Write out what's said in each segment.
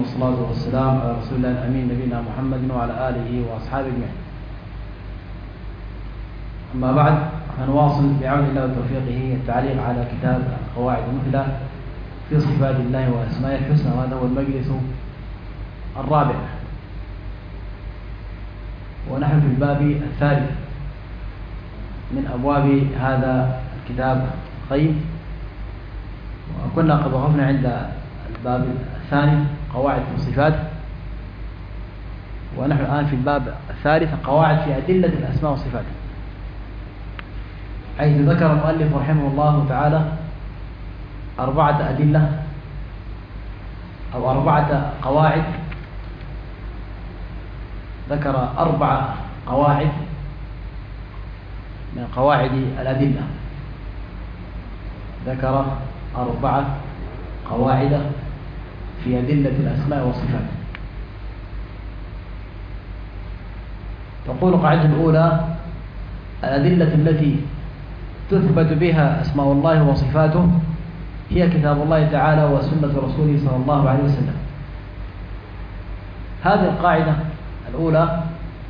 والصلاة والسلام على رسول الله الأمين نبينا محمد وعلى آله وأصحابه أجمعين. أما بعد، فنواصل بعون الله وتوفيقه التعليق على كتاب القواعد المثلى في صفات الله وأسمائه الحسنى، وهذا هو المجلس الرابع، ونحن في الباب الثالث من أبواب هذا الكتاب القيم، وكنا قد وقفنا عند الباب الثاني قواعد في الصفات، ونحن الآن في الباب الثالث قواعد في أدلة الأسماء والصفات، حيث ذكر المؤلف رحمه الله تعالى 4 أدلة أو 4 قواعد. ذكر 4 قواعد من قواعد الأدلة، ذكر 4 قواعد في أدلة الأسماء والصفات. تقول القاعدة الأولى: الأدلة التي تثبت بها أسماء الله وصفاته هي كتاب الله تعالى وسنة رسوله صلى الله عليه وسلم. هذه القاعدة الأولى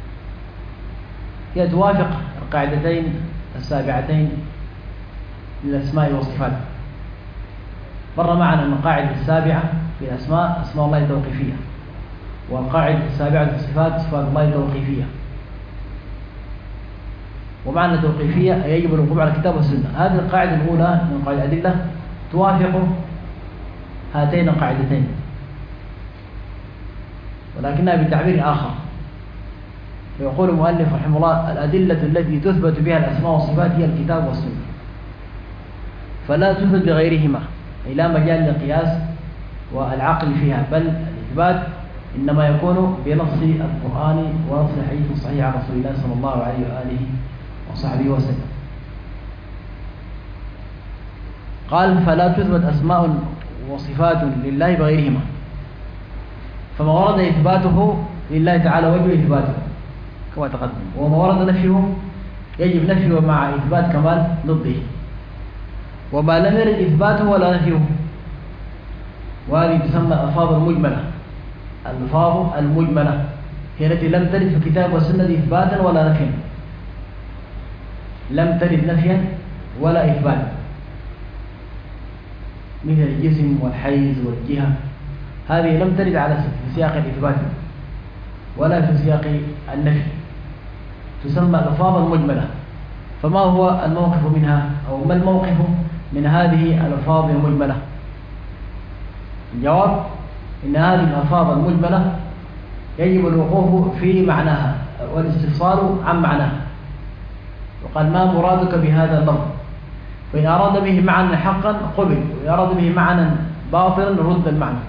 هي توافق القاعدتين السابعتين للأسماء والصفات. مر معنا أن القاعدة السابعة في الأسماء أسماء الله توقيفية، والقاعدة السابعة في الصفات صفات الله توقيفية. ومعنى توقيفية يجب الوقوف على الكتاب والسنة. هذه القاعدة الأولى من قواعد الأدلة توافق هاتين القاعدتين، ولكنها بتعبير آخر. فيقول المؤلف رحمه الله: الأدلة التي تثبت بها الأسماء والصفات هي الكتاب والسنة، فلا تثبت بغيرهما، أي لا مجال للقياس والعقل فيها، بل الإثبات إنما يكون بنص القرآن ونص الحديث الصحيح عن رسول الله صلى الله عليه وآله وصحبه وسلم. قال: فلا تثبت أسماء وصفات لله بغيرهما، فما ورد إثباته لله تعالى وجب إثباته كما تقدم، وما ورد نفيه يجب نفيه مع إثبات كمال ضده، وما لم يرد إثباته ولا نفيه، وهذه تسمى الألفاظ المجملة. الألفاظ المجملة هي التي لم ترد في الكتاب والسنة إثباتا ولا نفيا، لم ترد نفيا ولا إثبات، مثل الجسم والحيز والجهة، هذه لم ترد على في سياق الإثبات ولا في سياق النفي، تسمى الألفاظ المجملة. فما هو الموقف منها، أو ما الموقف من هذه الألفاظ المجملة؟ الجواب: إن هذه الألفاظ المجملة يجب الوقوف في معناها والاستفصال عن معناها. وقال: ما مرادك بهذا اللفظ؟ فإن أراد به معنى حقا قبل، وإن أراد به معنى باطلا رد المعنى.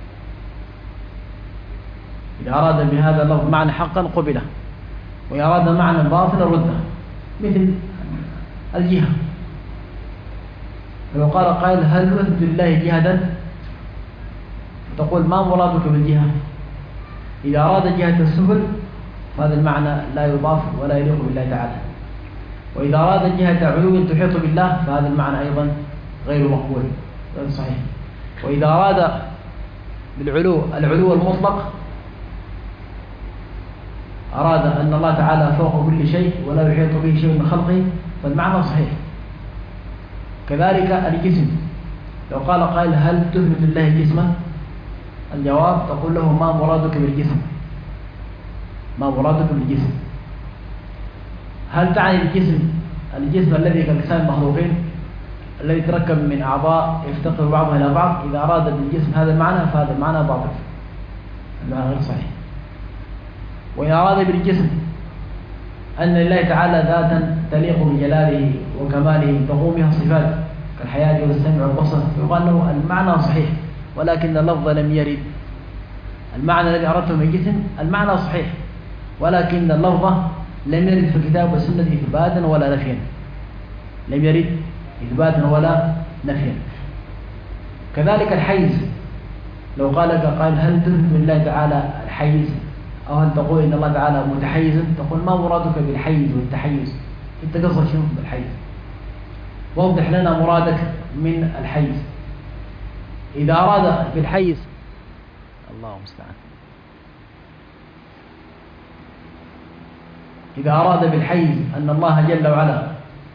إذا أراد بهذا اللفظ معنى حقا قبله، وإن أراد معنى باطلا رده، مثل الجهة. فلو قال قائل: هل نثبت لله جهة؟ تقول: ما مرادك بالجهة؟ إذا أراد جهة السفل فهذا المعنى لا يضاف ولا يليق بالله تعالى، وإذا أراد جهة علو تحيط بالله فهذا المعنى أيضا غير مقبول، غير صحيح. وإذا أراد العلو المطلق، أراد أن الله تعالى فوق كل شيء ولا يحيط به شيء من خلقه، فالمعنى صحيح. كذلك الجسم، لو قال قائل: هل تثبت لله جسما؟ الجواب: تقول له: ما مرادك بالجسم؟ ما مرادك بالجسم؟ هل تعني الجسم الذي كأجسام المخلوقين الذي يتركب من أعضاء يفتقر بعضها إلى بعض؟ إذا أراد بالجسم هذا المعنى فهذا المعنى باطل، المعنى غير صحيح. وإن أراد بالجسم أن لله تعالى ذاتا تليق بجلاله وكماله تقوم بها الصفات كالحياة والسمع والبصر، يقال له: المعنى صحيح، ولكن اللفظ لم يرد. المعنى الذي أردته بالجسم المعنى صحيح، ولكن اللفظ لم يرد في الكتاب والسنة إثباتا ولا نفيا، لم يرد إثباتا ولا نفيا. كذلك الحيز، لو قال لك قائل: هل تثبت لله تعالى الحيز؟ أو هل تقول إن الله تعالى متحيز؟ تقول: ما مرادك بالحيز والتحيز؟ أنت قصدك شنو بالحيز؟ وضح لنا مرادك من الحيز. إذا أراد بالحيز الله المستعان. إذا أراد بالحيز أن الله جل وعلا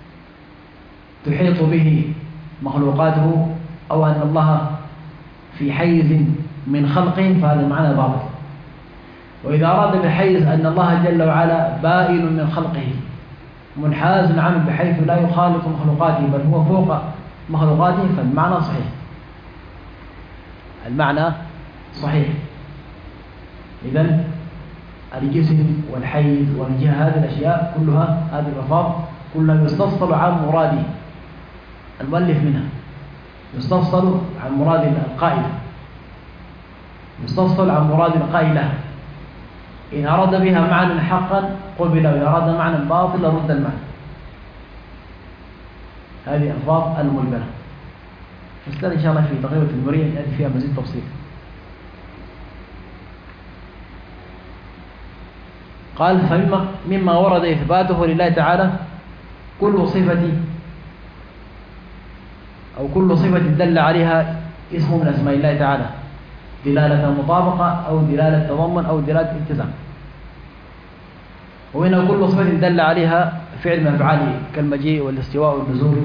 تحيط به مخلوقاته أو أن الله في حيز من خلقه فهذا معنى باطل. وإذا أراد بالحيز أن الله جل وعلا بائن من خلقه منحاز عنه بحيث لا يخالط مخلوقاته بل هو فوق مخلوقاته فالمعنى صحيح. المعنى صحيح. إذن الجسم والحيز والجهة هذه الأشياء كلها، هذه الألفاظ كلها يستفصل عن مراد المؤلف منها، يستفصل عن مراد القائل، يستفصل عن مراد القائل لها. إن أراد بها معنى حقا قبل، وإن أراد معنى باطل رد المعنى. هذه ألفاظ الملبنة. فاستاذ إن شاء الله في تقريبا المرية يأتي فيها مزيد تفصيل. قال فمما ورد إثباته لله تعالى كل صفة أو كل صفة دل عليها اسم من أسماء الله تعالى دلالة مطابقة أو دلالة تضمن أو دلالة التزام. ومنها كل صفة دل عليها فعل من أفعاله كالمجيء والاستواء والنزول،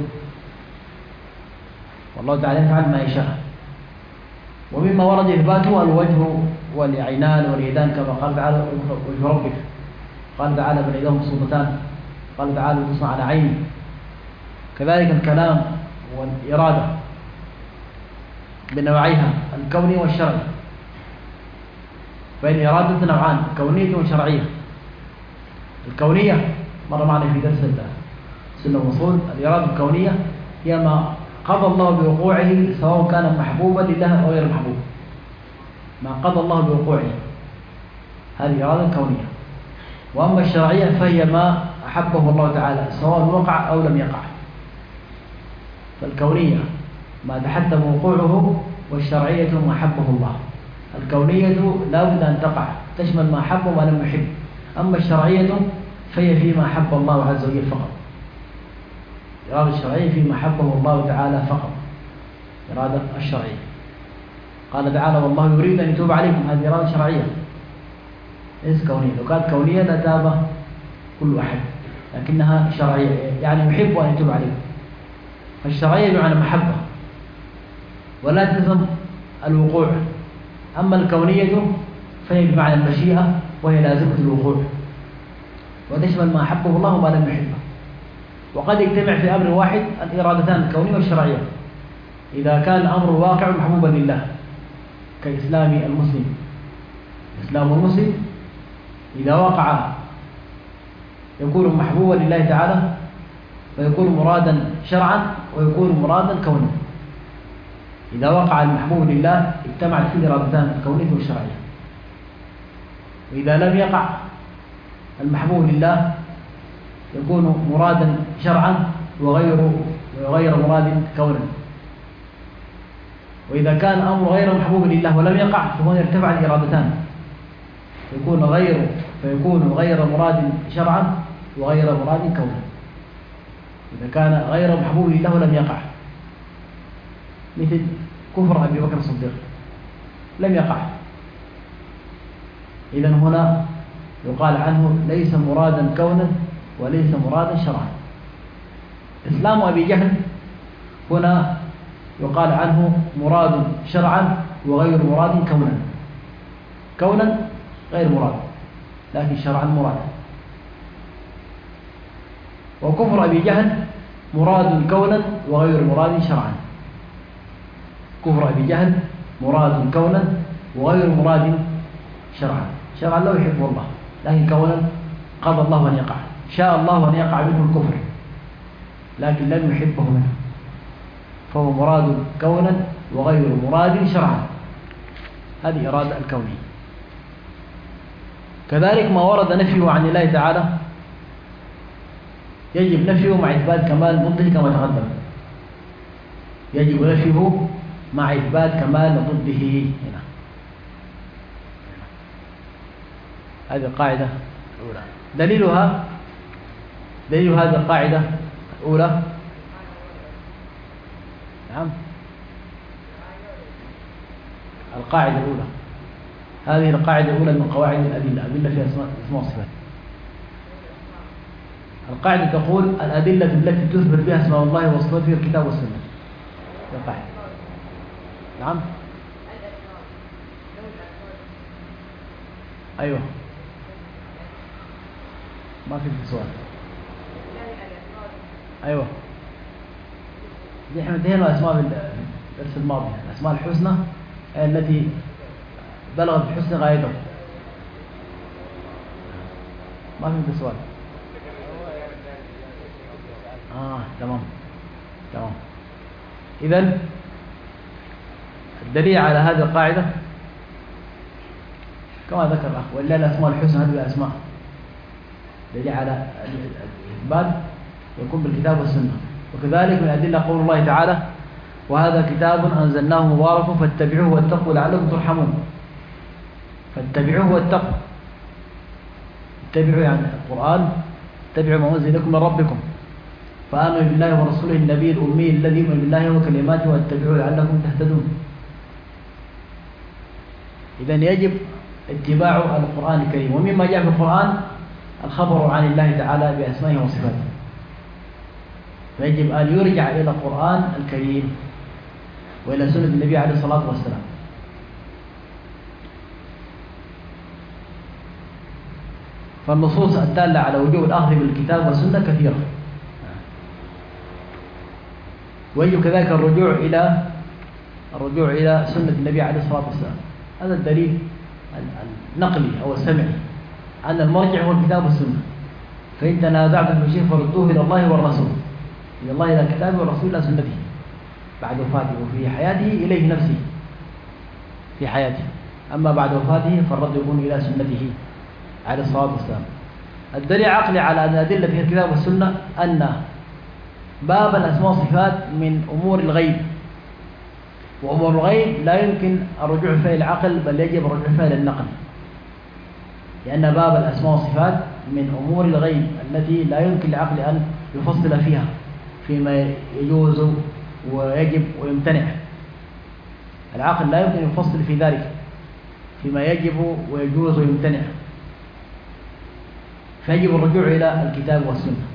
والله تعالى يفعل ما يشاء. ومما ورد إثباته الوجه والعينان واليدان كما قال تعالى وجه ربك، قال تعالى بل يداه مبسوطتان، قال تعالى تصنع على عيني. كذلك الكلام والإرادة بنوعيها الكوني والشرعي، فإن إرادة نوعان كونية وشرعية. الكونية مر معنا في درس السنة والأصول، الإرادة الكونية هي ما قضى الله بوقوعه سواء كان محبوبا لله أو غير محبوب، ما قضى الله بوقوعه، هذه إرادة كونية. وأما الشرعية فهي ما أحبه الله تعالى سواء وقع أو لم يقع. فالكونية ما تحتم وقوعه، والشرعية ما حبه الله. الكونية لا بد أن تقع تشمل ما حب وما لم يحب، أما الشرعية فهي فيما حب الله عز وجل فقط. إرادة الشرعية فيما حبه الله تعالى فقط، إرادة الشرعية. قال تعالى والله يريد أن يتوب عليكم، هذه إرادة شرعية ليس كونية. لو كانت كونية لتاب كل أحد، لكنها شرعية يعني يحب أن يتوب عليكم. فالشرعية بمعنى محبة ولا تلزم الوقوع، أما الكونية فهي بمعنى المشيئة وهي لازمة الوقوع، وتشمل ما حبه الله وما لم يحبه. وقد يجتمع في أمر واحد الإرادتان الكونية والشرعية إذا كان الأمر واقع محبوبا لله، كإسلام المسلم. إسلام المسلم إذا وقع يكون محبوبا لله تعالى ويكون مرادا شرعا ويكون مرادا كونا. إذا وقع المحبوب لله اجتمعت فيه الإرادتان الكونية والشرعية. وإذا لم يقع المحبوب لله يكون مرادا شرعا وغير مراد كونا. وإذا كان الأمر غير محبوب لله ولم يقع فهنا ارتفع الإرادتان، فيكون غير مراد شرعا وغير مراد كونا. إذا كان غير محبوب لله ولم يقع، مثل كفر أبي بكر الصديق لم يقع، إذن هنا يقال عنه ليس مرادا كونا وليس مرادا شرعا. إسلام أبي جهل هنا يقال عنه مراد شرعا وغير مراد كونا. كونا غير مراد لكن شرعا مراد. وكفر أبي جهل مراد كونا وغير مراد شرعا. كفر أبي جهل مراد كونا وغير مراد شرعا. شرعا لا يحبه الله، لكن كونا قضى الله أن يقع، شاء الله أن يقع منه الكفر لكن لم يحبه منه، فهو مراد كونا وغير مراد شرعا. هذه إرادة الكونية. كذلك ما ورد نفيه عن الله تعالى يجب نفيه مع إثبات كمال ضده كما تقدم. يجب نفيه مع إثبات كمال ضده هنا. هذه القاعدة الأولى. دليل هذه القاعدة الأولى نعم القاعدة الأولى هذه القاعدة الأولى من قواعد الأدلة، أدلة فيها اسماء وصفات. القاعدة تقول الأدلة التي تثبت بها اسماء الله وصفاته في الكتاب والسنة. القاعدة. نعم. أيوه. ما في سؤال. أيوه. دي احنا انتهينا الأسماء في الدرس الماضي، الأسماء الحسنى التي بلغت بحسن غايته. ما في سؤال. تمام. إذن الدليل على هذه القاعدة كما ذكر الأخ، وإلا الأسماء الحسنى هذه الأسماء دليل على الإثبات يكون بالكتاب والسنة. وكذلك من أدلة قول الله تعالى: وهذا كتاب أنزلناه مبارك فاتبعوه واتقوا لعلكم ترحمون. فاتبعوه واتقوا، اتبعوا يعني القرآن، اتبعوا ما أنزل لكم من ربكم، فآمنوا بالله ورسوله النبي الأمي الذي يؤمن بالله وكلماته واتبعوه لعلكم تهتدون. إذن يجب اتباع القرآن الكريم. ومما جاء في القرآن الخبر عن الله تعالى بأسمائه وصفاته، فيجب أن يرجع إلى القرآن الكريم وإلى سنة النبي عليه الصلاة والسلام. فالنصوص الدالة على وجوب الأخذ بالكتاب والسنة كثيرة، ويجب كذلك الرجوع إلى سنة النبي عليه الصلاة والسلام. هذا الدليل النقلي أو السمعي أن المرجع هو الكتاب والسنة. فإن تنازعتم في شيء فردوه إلى الله والرسول، إلى الله إلى الكتاب والرسول إلى سنته بعد وفاته، وفي حياته إليه نفسه في حياته. أما بعد وفاته فالرد يكون إلى سنته عليه الصلاة والسلام. الدليل عقلي على أن الأدلة في الكتاب والسنة أن باب الأسماء والصفات من أمور الغيب، وأمور الغيب لا يمكن الرجوع فيها العقل، بل يجب الرجوع فيها للنقل، لأن باب الأسماء والصفات من أمور الغيب التي لا يمكن للعقل أن يفصل فيها فيما يجوز ويجب ويمتنع. العقل لا يمكن يفصل في ذلك فيما يجب ويجوز ويمتنع، فيجب الرجوع إلى الكتاب والسنة.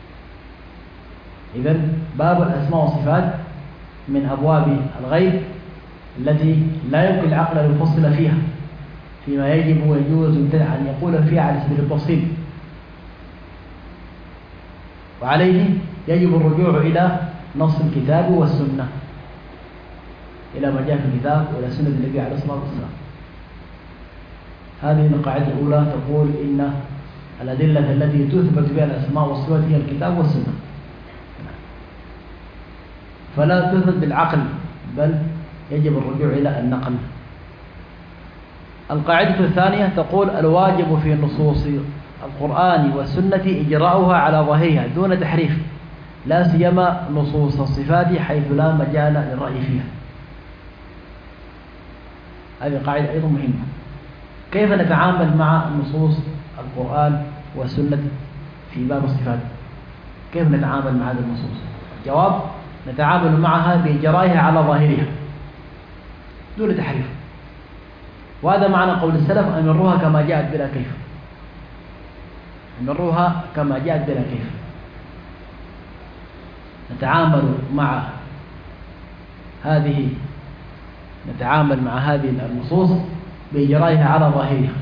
إذن باب الأسماء والصفات من أبواب الغيب التي لا يمكن العقل أن يفصل فيها فيما يجب ويجوز ويمتنع، أن يقول فيها على سبيل التفصيل. وعليه يجب الرجوع إلى نص الكتاب والسنة، إلى ما جاء في الكتاب وإلى سنة النبي عليه الصلاة والسلام. هذه القاعدة الأولى تقول إن الأدلة التي تثبت بها الأسماء والصفات هي الكتاب والسنة، فلا تثبت بالعقل بل يجب الرجوع إلى النقل. القاعدة الثانية تقول الواجب في نصوص القرآن والسنة إجراؤها على ظاهرها دون تحريف، لا سيما نصوص الصفات حيث لا مجال للرأي فيها. هذه قاعدة أيضا مهمة. كيف نتعامل مع نصوص القرآن والسنة في باب الصفات؟ كيف نتعامل مع هذه النصوص؟ الجواب: نتعامل معها بإجرائها على ظاهرها دون تحريف. وهذا معنى قول السلف: أمروها كما جاءت بلا كيف. أمروها كما جاءت بلا كيف. نتعامل مع هذه النصوص بإجرائها على ظاهرها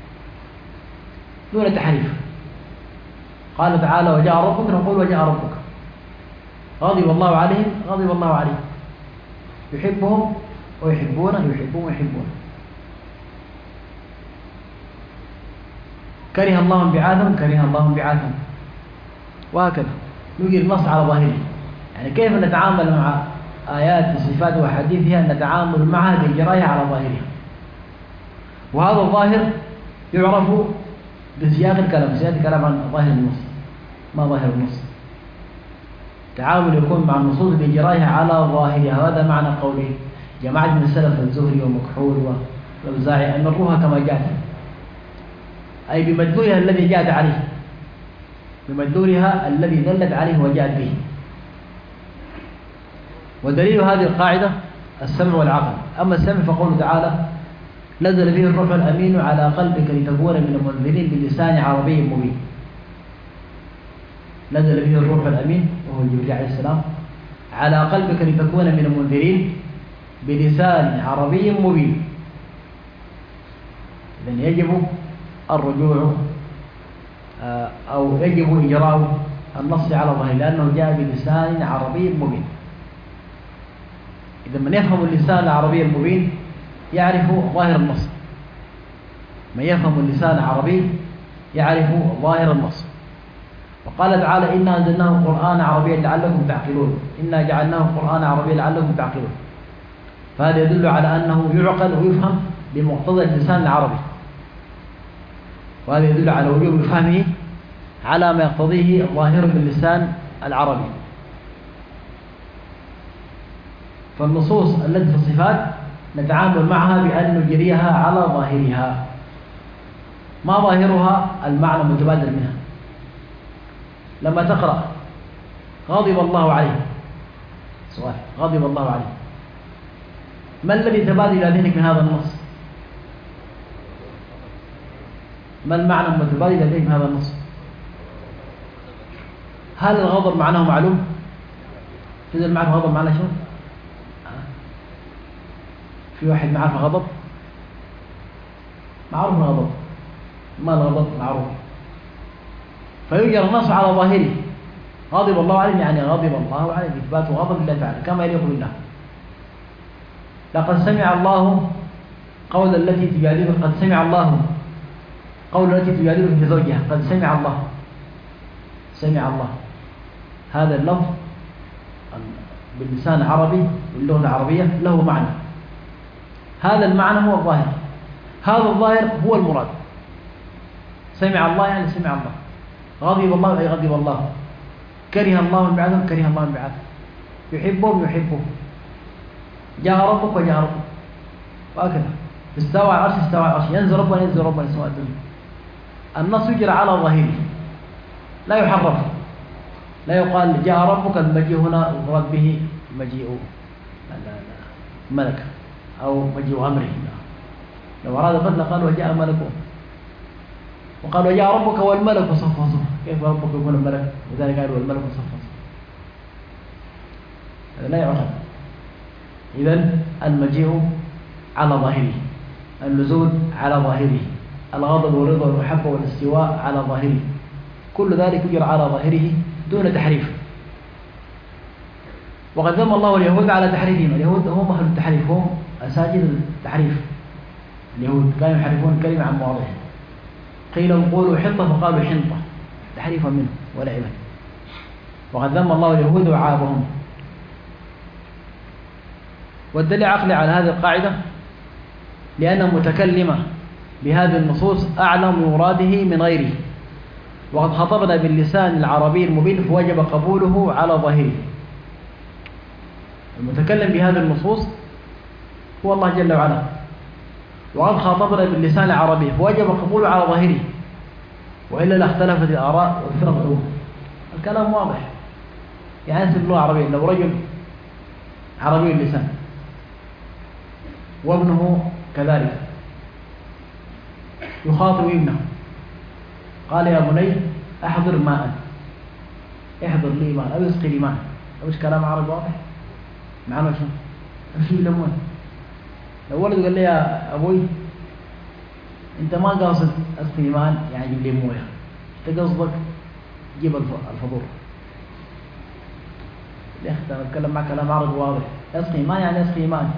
دون تحريف. قال تعالى: وجاء ربك، نقول وجاء ربك. غضب الله عليهم، غضب الله عليهم. يحبهم ويحبونه، يحبون ويحبونه. كره الله انبعاثهم، كره الله انبعاثهم. وهكذا نجي النص على ظاهره. يعني كيف نتعامل مع آيات الصفات وحديثها؟ نتعامل معها بإجرائها على ظاهرها. وهذا الظاهر يعرف بسياق الكلام، سيأتي الكلام عن ظاهر النص. ما ظاهر النص؟ التعامل يكون مع النصوص بإجرائها على ظاهرها. هذا معنى قوله جماعة من السلف الزهري ومكحول والأوزاعي: أمروها كما جاءت، أي بمدلولها الذي جاءت عليه، بمدلولها الذي دلت عليه وجاءت به. ودليل هذه القاعدة السمع والعقل. أما السمع فقوله تعالى: نزل به الروح الأمين على قلبك لتكون من المنذرين بلسان عربي مبين. نزل به الروح الأمين وهو جبريل عليه السلام على قلبك لتكون من المنذرين بلسان عربي مبين. إذن يجب الرجوع أو يجب إجراء النص على ظهره لأنه جاء بلسان عربي مبين. إذا من يفهم اللسان العربي المبين يعرف ظاهر النص. من يفهم اللسان العربي يعرف ظاهر النص. وقال تعالى إنا أنزلناه قرآن عربيا لعلكم تعقلون. إنا جعلناه قرآن عربيا لعلكم تعقلون. فهذا يدل على أنه يعقل ويفهم بمقتضى اللسان العربي، وهذا يدل على وجوب فهمه على ما يقتضيه الظاهر باللسان العربي. فالنصوص التي في الصفات نتعامل معها بأن نجريها على ظاهرها. ما ظاهرها؟ المعنى المتبادل منها. لما تقرأ غضب الله عليه، سؤال، غضب الله عليه، ما الذي تبادل إلى ذهنك من هذا النص؟ ما المعنى المتبادل إلى ذهنك من هذا النص؟ هل الغضب معناه معلوم؟ تدري معنى الغضب معناه شنو؟ في واحد ما عارف غضب؟ معروف الغضب. ما الغضب؟ معروف. فيجرى النص على ظاهره. غضب الله عليه يعني غضب الله عليه، إثبات غضب الله تعالى كما يليق بالله. لقد سمع الله قول التي تجادلك، قد سمع الله قول التي تجادلك في زوجها، قد سمع الله. سمع الله هذا اللفظ باللسان العربي باللغة العربية له معنى. هذا المعنى هو الظاهر. هذا الظاهر هو المراد. سمع الله يعني سمع الله. غضب الله أي غضب الله. كره الله انبعاثهم كره الله انبعاثهم. يحبهم يحبهم. جاء ربك وجاء ربك، وهكذا. استوى على العرش استوى على العرش. ينزل ربنا ينزل ربنا سواء الدنيا. النص يجرى على ظاهره لا يحرف. لا يقال جاء ربك المجيء هنا المراد به مجيء ملك أو مجيء أمره. لو أراد القتل قال وجاء ملكه، وقال وجاء ربك والملك صفا صفا. كيف ربك يكون الملك؟ وذلك قال والملك صفا صفا. هذا لا يعرف. إذن المجيء على ظاهره، النزول على ظاهره، الغضب والرضا والمحبة والاستواء على ظاهره، كل ذلك يجرى على ظاهره دون تحريف. وقد ذم الله اليهود على تحريفهم. اليهود هم أهل التحريف، هم أساتذة التحريف. اليهود كانوا يحرفون الكلمة عن مواضعها. قيل قولوا حنطة فقالوا حنطة، تحريفا منه ولعبا. وقد ذم الله اليهود وعابهم. والدليل عقلي على هذه القاعدة لأن المتكلم بهذه النصوص أعلم مراده من غيره. وقد خطبنا باللسان العربي المبين فوجب قبوله على ظاهره. المتكلم بهذه النصوص هو الله جل وعلا، وقد خاطبنا باللسان العربي فوجب قبوله على ظاهره، وإلا لاختلفت الآراء والفرق الأولى. الكلام واضح. يعني في اللغة العربية لو رجل عربي اللسان وابنه كذلك يخاطب ابنه قال يا بني أحضر ماء، احضر لي ماء أو اسقي لي ماء، أوش كلام عربي واضح؟ معناه شنو؟ امشي يلمون. لو ولد قال لي يا أبوي أنت ما قاصد اسقي لي ماء يعني جيب لي مويه، أنت قصدك جيب الفضول. يا أخي أنا أتكلم معك كلام عربي واضح. اسقي ماء يعني اسقي ماء.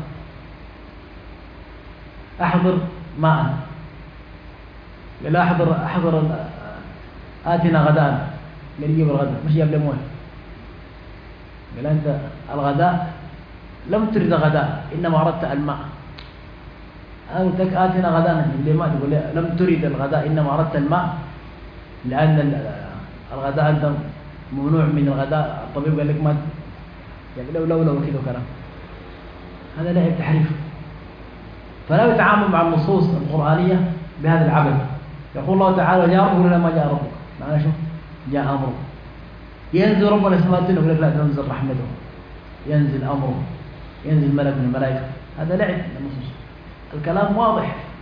أحضر ماء، لا أحضر آتنا غداء، قال يجيب الغداء مش جاب لي مويه. قال أنت الغداء لم تريد غداء إنما أردت الماء. أنا قلت لك آتنا غداء اللي ما تقول لم تريد الغداء إنما أردت الماء، لأن الغداء أنت ممنوع من الغداء. الطبيب قال لك ما يعني لو كذا كلام. هذا لعب تحريف. فلا يتعامل مع النصوص القرآنية بهذا العبث. يقول الله تعالى جاء ربك لما جاء ربك، معنى شو؟ جاء أمره. ينزل ربنا السماء الدنيا يقول لك لا تنزل رحمته، ينزل أمره، ينزل ملك من الملائكة. هذا لعب النصوص. الكلام واضح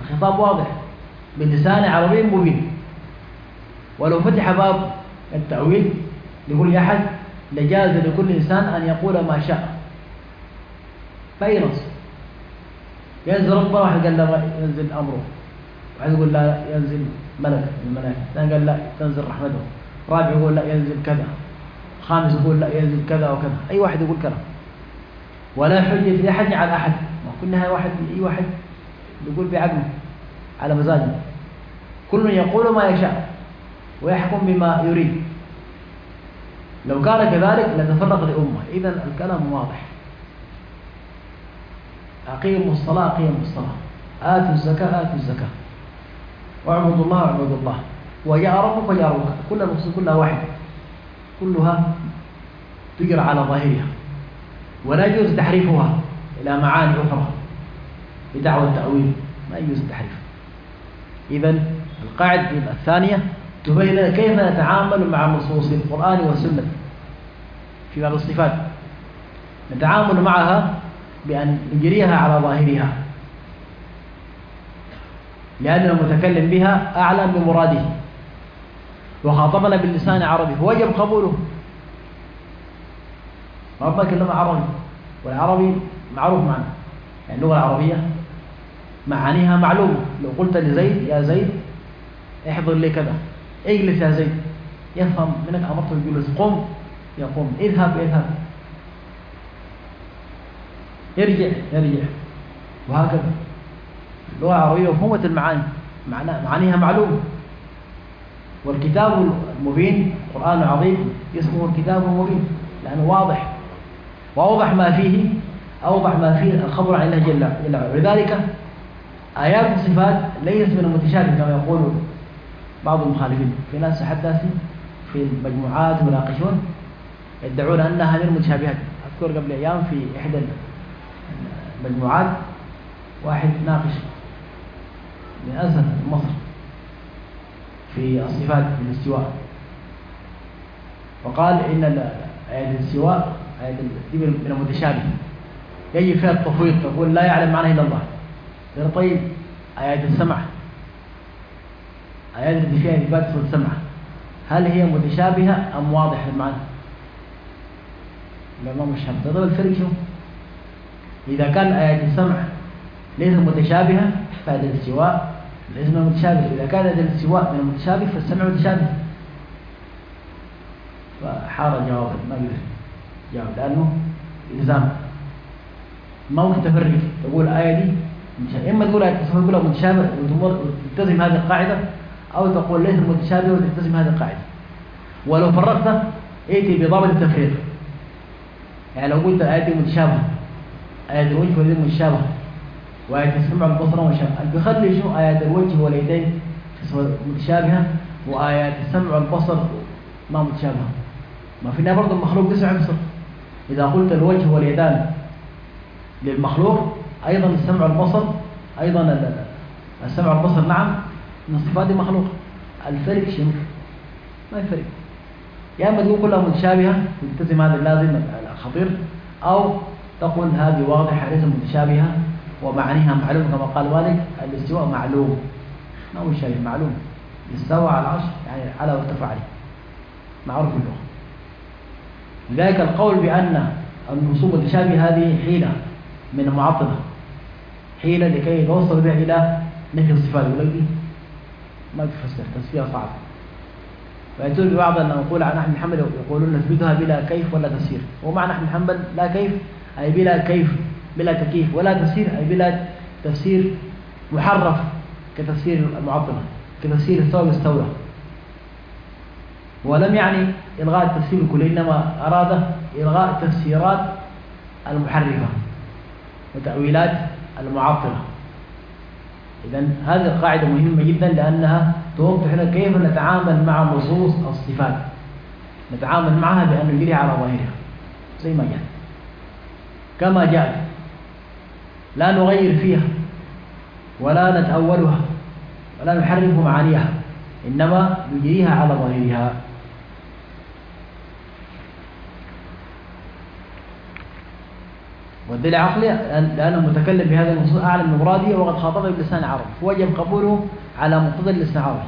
الخطاب واضح بلسان عربي مبين. ولو فتح باب التأويل لكل أحد لجاز لكل إنسان أن يقول ما شاء بأي نص. ينزل ربه، واحد قال لا ينزل أمره، واحد يقول لا ينزل ملك من الملائكة، ثاني قال لا تنزل رحمته، رابع يقول لا ينزل كذا، خامس يقول لا ينزل كذا وكذا. أي واحد يقول كذا ولا حجة لأحد على أحد. ما كلها أي واحد يقول بعقله على مزاجه. كل يقول ما يشاء ويحكم بما يريد. لو كان كذلك لتفرق الأمة. إذن الكلام واضح. أقيموا الصلاة أقيموا الصلاة، آتوا الزكاة آتوا الزكاة، واعبدوا الله واعبدوا الله، وجاء ربك وجاء ربك. كل النصوص كلها واحد، كلها تجرى على ظاهرها، ولا يجوز تحريفها إلى معاني أخرى بدعوى التأويل. ما يجوز التحريف. إذن القاعدة الثانية تبين كيف نتعامل مع نصوص القرآن والسنة في بعض الصفات. نتعامل معها بأن نجريها على ظاهرها، لأن المتكلم بها أعلم بمراده وخاطبنا باللسان العربي، فوجب قبوله. ربنا كلمة عربي، والعربي معروف معنا، يعني اللغة العربية معانيها معلومة. لو قلت لزيد يا زيد احضر لي كذا، اجلس يا زيد، يفهم منك. أمرته بالجلوس، قم يقوم، اذهب يذهب، يرجع يرجع، وهكذا. اللغة العربية مفهومة المعاني، معانيها معلومة. والكتاب المبين القرآن العظيم اسمه الكتاب المبين لأنه واضح، وأوضح ما فيه أوضح ما فيه الخبر عن الله جل وعلا. ولذلك آيات الصفات ليست من المتشابه كما يقول بعض المخالفين. في ناس حتى في المجموعات يناقشون يدعون أنها من المتشابهات. أذكر قبل أيام في إحدى المجموعات واحد ناقش من أزهر مصر في الصفات في الاستواء، وقال إن آية الاستواء آية من المتشابه يجب فيها التفويض، تقول لا يعلم معنى إلا الله. طيب آيات السمع، آيات اللي فيها إثبات صفة السمع، هل هي متشابهة أم واضحة المعنى؟ لا، ما مشابهة. طيب الفرق شو؟ إذا كان آيات السمع ليست متشابهة فهذا الاستواء ليس من المتشابه. إذا كان هذا الاستواء من المتشابه فالسمع متشابه. فحار جوابا ما يقدر جواب لأنه إلزام، ما هو تفرق. تقول آية دي إما تقول آية السمع تقولها متشابه وتلتزم هذه القاعدة، أو تقول ليس متشابه وتلتزم هذه القاعدة. ولو فرقت ائتي بضابط التفريق. يعني لو قلت الآية دي متشابهة، آية الوجه واليدين متشابهة، وآية السمع والبصر متشابهة، اللي بيخلي شو آيات الوجه واليدين متشابهة وآيات السمع والبصر ما متشابهة؟ ما في النهاية برضه المخلوق بيسمع ويبصر. إذا قلت الوجه واليدان للمخلوق أيضا السمع والبصر أيضا السمع والبصر نعم من صفات المخلوق. الفرق شنو؟ ما يفرق. يا إما تقول كلها متشابهة وتلتزم هذا اللازم الخطير، أو تقول هذه واضحة ليست متشابهة ومعانيها معلوم كما قال مالك الاستواء معلوم، ما هو شيء معلوم. استوى على العرش يعني على وارتفع عليه، معروف اللغة. لذلك القول بأن النصوص المتشابهة هذه حيلة من المعطلة، حيلة لكي يتوصل بها إلى نفي الصفات، ولكن ما تفسر تفسير صعب. فيجوز ببعض أن نقول عن أحمد حنبل يقولون نثبتها بلا كيف ولا تفسير. ومعنى أحمد حنبل لا كيف أي بلا كيف بلا تكييف، ولا تفسير أي بلا تفسير محرف كتفسير المعطلة، كتفسير الثوب استولى. ولم يعني إلغاء التفسير الكلي، إنما أراد إلغاء التفسيرات المحرفة وتأويلات المعطلة. إذن هذه القاعدة مهمة جدا لأنها توضح لنا كيف نتعامل مع نصوص الصفات. نتعامل معها بأن نجريها على ظاهرها زي ما جاءت كما جاءت، لا نغير فيها ولا نتأولها ولا نحرف معانيها، إنما نجريها على ظاهرها. والدليل عقلي لأنه متكلم بهذا النصوص أعلم من مراده وقد خاطبه بلسان عربي، فوجب قبوله على مقتضى اللسان العربي،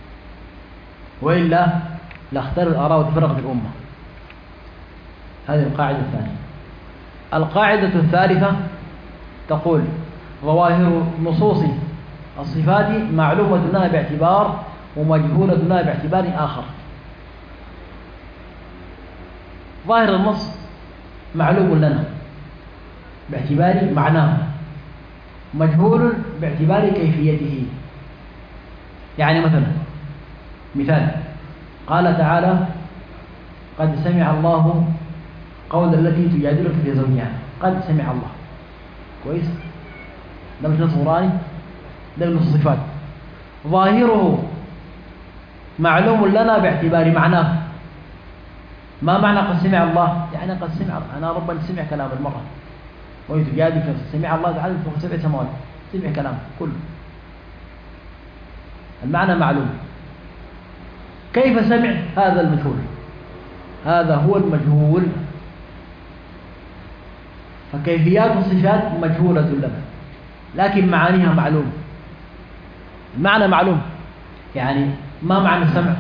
وإلا لاختلف الآراء وتفرقت الأمة. هذه القاعدة الثانية. القاعدة الثالثة تقول: ظواهر نصوص الصفات معلومة لنا باعتبار ومجهولة لنا باعتبار آخر. ظاهر النص معلوم لنا باعتبار معناه، مجهول باعتبار كيفيته. يعني مثال قال تعالى: قد سمع الله قول التي تجادلك في زوجها. قد سمع الله، كويس، ده مش نص قرآني، ده من الصفات. ظاهره معلوم لنا باعتبار معناه. ما معنى قد سمع الله؟ يعني قد سمع، أنا ربنا سمع كلام المرأة وهي تجادلك، سمع الله تعالى فوق 7 سماوات، سمع كلام كله، المعنى معلوم. كيف سمع؟ هذا المجهول، هذا هو المجهول. فكيفيات الصفات مجهولة لنا، لكن معانيها معلوم. المعنى معلوم، يعني ما معنى السمع؟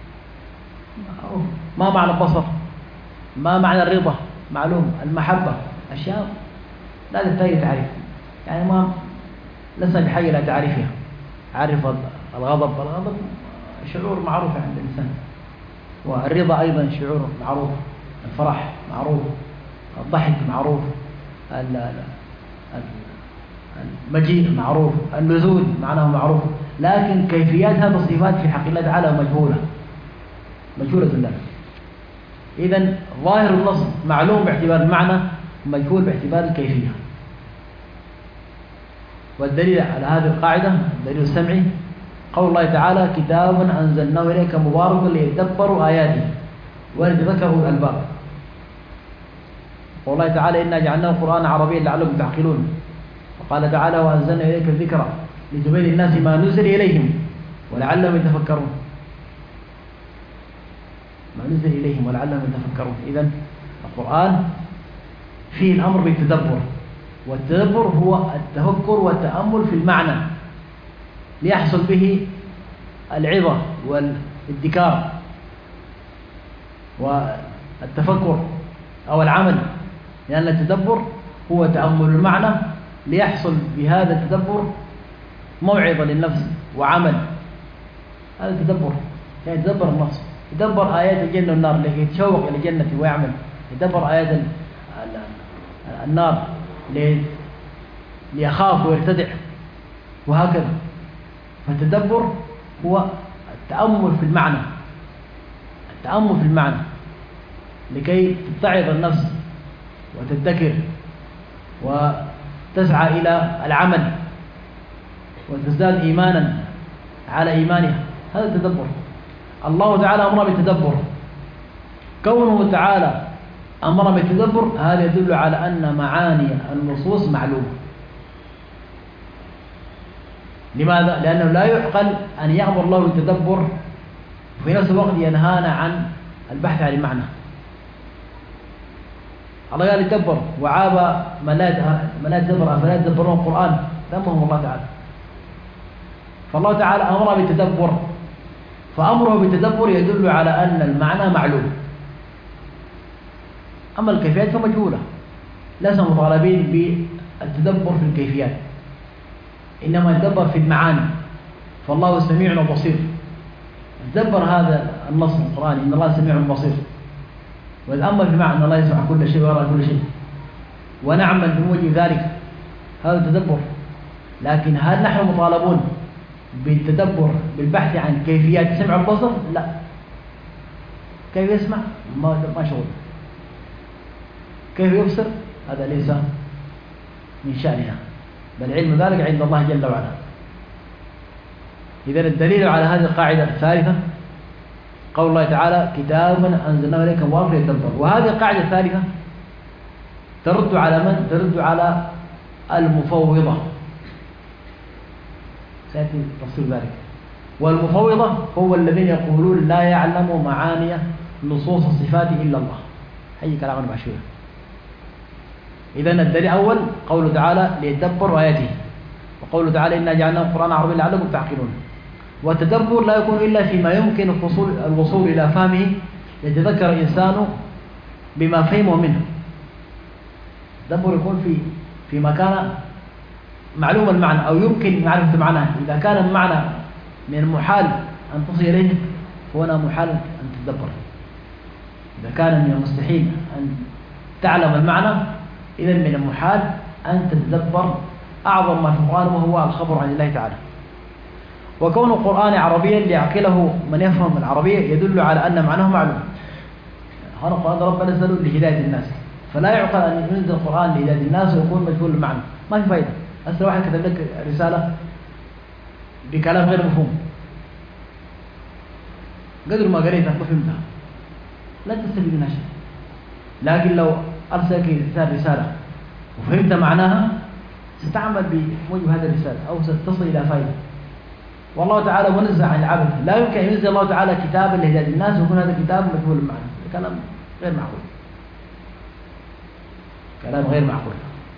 ما معنى البصر؟ ما معنى الرضا؟ معلوم. المحبة أشياء لا تحتاج تعريف، يعني ما لسنا بحاجة إلى تعريفها. عارف الغضب شعور معروف عند الإنسان، والرضا أيضا شعور معروف، الفرح معروف، الضحك معروف، المجيء معروف، النزول معناه معروف. لكن كيفيات هذه الصفات في حق الله تعالى مجهولة لنا. إذن ظاهر النص معلوم باعتبار المعنى، مجهول باعتبار الكيفية. والدليل على هذه القاعدة الدليل السمعي قول الله تعالى: كتاب أنزلناه إليك مبارك ليدبروا آياته وليتذكروا الألباب. قول الله تعالى: إنا جعلناه قرآنا عربيا لعلكم تعقلون. وقال تعالى: وأنزلنا إليك الذكر لتبين الناس ما نزل إليهم ولعلهم يتفكرون. ما نزل إليهم ولعلهم يتفكرون. إذن القرآن فيه الأمر بالتدبر، والتدبر هو التفكر والتأمل في المعنى ليحصل به العظة والادكار والتفكر أو العمل، لأن التدبر هو تأمل المعنى ليحصل بهذا التدبر موعظة للنفس وعمل. هذا التدبر، يعني يتدبر النص، يدبر آيات الجنة والنار لكي يتشوق إلى الجنة ويعمل، يدبر آيات النار ليخاف ويرتدع، وهكذا. فالتدبر هو التأمل في المعنى، التأمل في المعنى لكي تتعظ النفس وتدكر وتسعى إلى العمل وتزداد إيمانا على إيمانها. هذا التدبر. الله تعالى أمر بالتدبر. كونه تعالى أمر بالتدبر هذا يدل على أن معاني النصوص معلومة. لماذا؟ لأنه لا يعقل أن يأمر الله بالتدبر وفي نفس الوقت ينهانا عن البحث عن المعنى. الله قال يتدبر، وعاب من لا يتدبر أفلا يتدبرون القرآن، ذمهم الله تعالى. فالله تعالى أمر بالتدبر، فأمره بالتدبر يدل على أن المعنى معلوم. أما الكيفيات فمجهولة، لسنا مطالبين بالتدبر في الكيفيات، إنما يتدبر في المعاني. فالله سميع بصير، تدبر هذا النص القرآني إن الله سميع بصير، والأمر في معنى الله يسمع كل شيء ويرى كل شيء، ونعمل بموجب ذلك. هذا التدبر. لكن هل نحن مطالبون بالتدبر بالبحث عن كيفيات سمع البصر؟ لا. كيف يسمع؟ ما شغل. كيف يبصر؟ هذا ليس من شأننا، بل علم ذلك عند الله جل وعلا. إذن الدليل على هذه القاعدة الثالثة قول الله تعالى: كتاب أنزلناه إليك مبارك ليدبر. وهذه القاعدة الثالثة ترد على من؟ ترد على المفوضة، سيأتي تفصيل ذلك. والمفوضة هو الذين يقولون لا يعلم معاني نصوص الصفات إلا الله. أي كلام مشهور. إذن الدليل الأول قوله تعالى ليتدبروا آياته، وقوله تعالى إنا جعلناه قرآنا عربيا لعلكم تعقلون. والتدبر لا يكون إلا فيما يمكن الوصول إلى فهمه، يتذكر الإنسان بما فهمه منه. التدبر يكون في مكان معلوم المعنى أو يمكن معرفة معناه. إذا كان المعنى من المحال أن تصل إليه فهنا محال أن تتدبر. إذا كان من المستحيل أن تعلم المعنى إذن من المحال أن تتدبر أعظم ما في القرآن وهو الخبر عن الله تعالى. وكون القرآن عربيا ليعقله من يفهم العربية يدل على أن معناه معلوم. هذا القرآن ربنا نزله لهداية الناس، فلا يعقل أن ينزل القرآن لهداية الناس ويكون مجهول المعنى، ما في فائدة. أصل واحد كتب لك رسالة بكلام غير مفهوم، قدر ما قريتها ما فهمتها لا تستفيد منها شيء. لكن لو أرسلك رسالة وفهمت معناها ستعمل بموجب هذه الرسالة أو ستصل إلى فائدة. والله تعالى منزه عن العبث، لا يمكن أن ينزل الله تعالى كتابا لهداية الناس ويكون هذا الكتاب مجهول المعنى. كلام غير معقول، كلام غير معقول.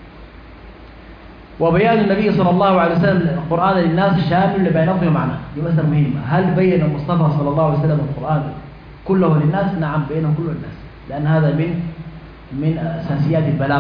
وبيان النبي صلى الله عليه وسلم القرآن للناس شامل لبيان لفظه ومعناه. دي مسألة مهمة. هل بين المصطفى صلى الله عليه وسلم القرآن كله للناس؟ نعم بينه كله للناس، لأن هذا من أساسيات البلاغ.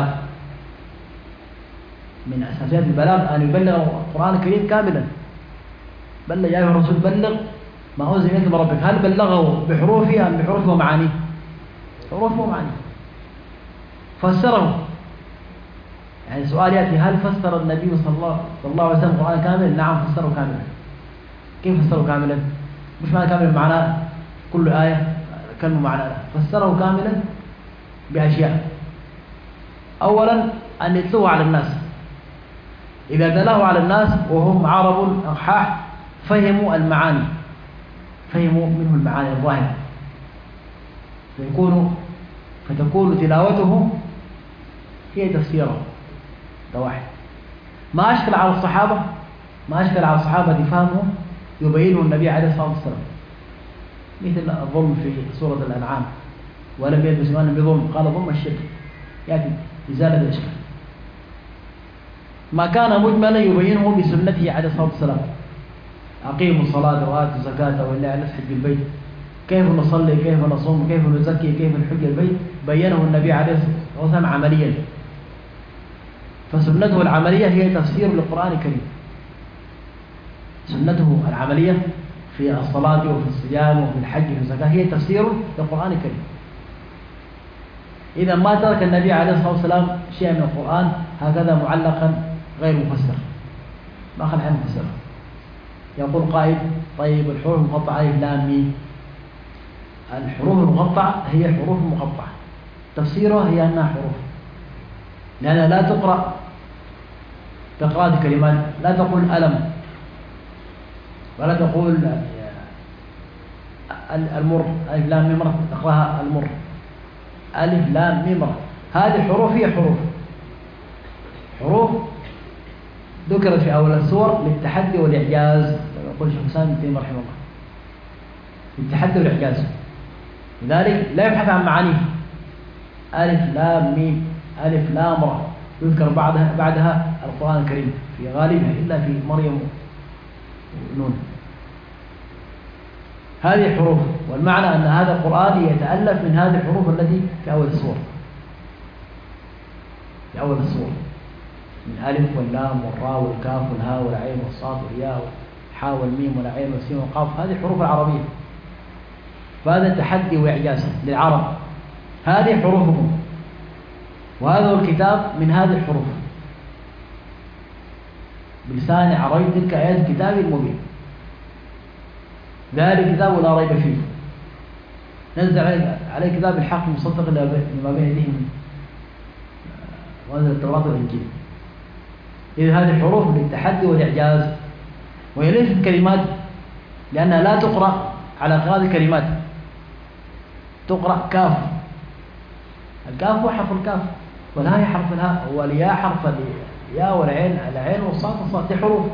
من أساسيات البلاغ أن يبلغ القرآن الكريم كاملا. بلغ يا أيها الرسول بلغ ما أنزل إليك من ربك. هل بلغه بحروفه أم بحروفه ومعانيه؟ حروفه ومعانيه. فسره. يعني سؤال يأتي هل فسر النبي صلى الله عليه وسلم القرآن كاملا؟ نعم فسره كاملا. كيف فسره كاملا؟ مش معنى كاملا معناه كل آية كلمة معناها، فسره كاملا بأشياء. أولا أن يتلوه على الناس. إذا تلاه على الناس وهم عرب أقحاح فهموا المعاني، فهموا منه المعاني الظاهرة، فتكون تلاوته هي تفسيره. ده واحد. ما أشكل على الصحابة فهمه يبينه النبي عليه الصلاة والسلام، مثل الظلم في سورة الأنعام، ولم يلبس إيمانهم بظلم، قال ظلم الشرك، يعني إزالة الإشكال. ما كان مجملا يبينه بسنته عليه الصلاة والسلام. أقيموا الصلاة وآتوا الزكاة ولله على حج البيت، كيف نصلي، كيف نصوم، كيف نزكي، كيف نحج البيت، بينه النبي عليه الصلاة والسلام عمليا. فسنته العملية هي تفسير للقرآن الكريم. سنته العملية في الصلاة وفي الصيام وفي الحج وفي الزكاة هي تفسير للقرآن الكريم. إذا ما ترك النبي عليه الصلاة والسلام شيئا من القرآن هكذا معلقا غير مفسر، ما خلع مفسر. يقول قائد طيب الحروف المقطعة ألف لام ميم، الحروف المقطعة هي حروف مقطعة، تفسيرها هي أنها حروف، لأنها لا تقرأ بقراءة كلمات. لا تقول ألم ولا تقول المر، ألف لام ميم تقرأها المر، ألف لام ميم. هذه حروف هي حروف ذكرت في أول السور للتحدي والإعجاز، يقول شيخ حسين بن تيمية رحمه الله، للتحدي والإعجاز. لذلك لا يبحث عن معانيه. ألف لام ميم، ألف لام را، يذكر بعدها القرآن الكريم في غالبها إلا في مريم ونون. هذه حروف، والمعنى أن هذا القرآن يتألف من هذه الحروف التي في أول السور، في أول السور، من ألف واللام والراء والكاف والهاء والعين والصاد والياء والحاء والميم والعين والسين والقاف. هذه حروف العربية، فهذا تحدي وإعجاز للعرب. هذه حروفهم، وهذا الكتاب من هذه الحروف بلسان عربي. تلك آيات الكتاب المبين، ذلك كتاب لا ريب فيه، نزل عليه كتاب الحق مصدق لما بين يديه وأنزل التوراة والإنجيل. إذا هذه الحروف للتحدي والإعجاز، وهي ليست كلمات، لأنها لا تقرأ على قراءة الكلمات، تقرأ كاف. الكاف هو حرف الكاف، والهاء حرف الهاء، والياء حرف الياء، والعين العين، والصاد الصاد. دي حروف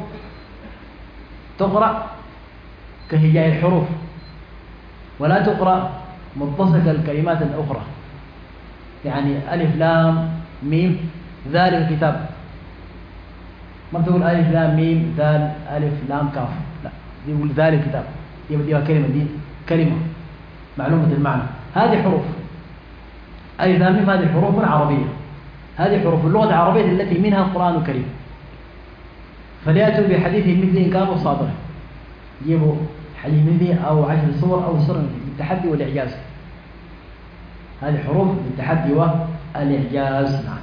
تقرأ كهجاء الحروف، ولا تقرأ متصلة الكلمات الأخرى. يعني ألف لام ميم ذلك الكتاب، ما تقول ألف لام ميم ذال ألف لام كاف، لا، يقول ذلك الكتاب، دي كلمة، دي كلمة معلومة المعنى. هذه حروف ألف لام ميم، هذه حروف عربية، هذه حروف اللغة العربية التي منها القرآن الكريم. فليأتوا بحديث مثله إن كانوا صادقين، يجيبوا حديث مثله أو 10 صور أو سورة للتحدي والإعجاز. هذه حروف للتحدي والإعجاز. نعم.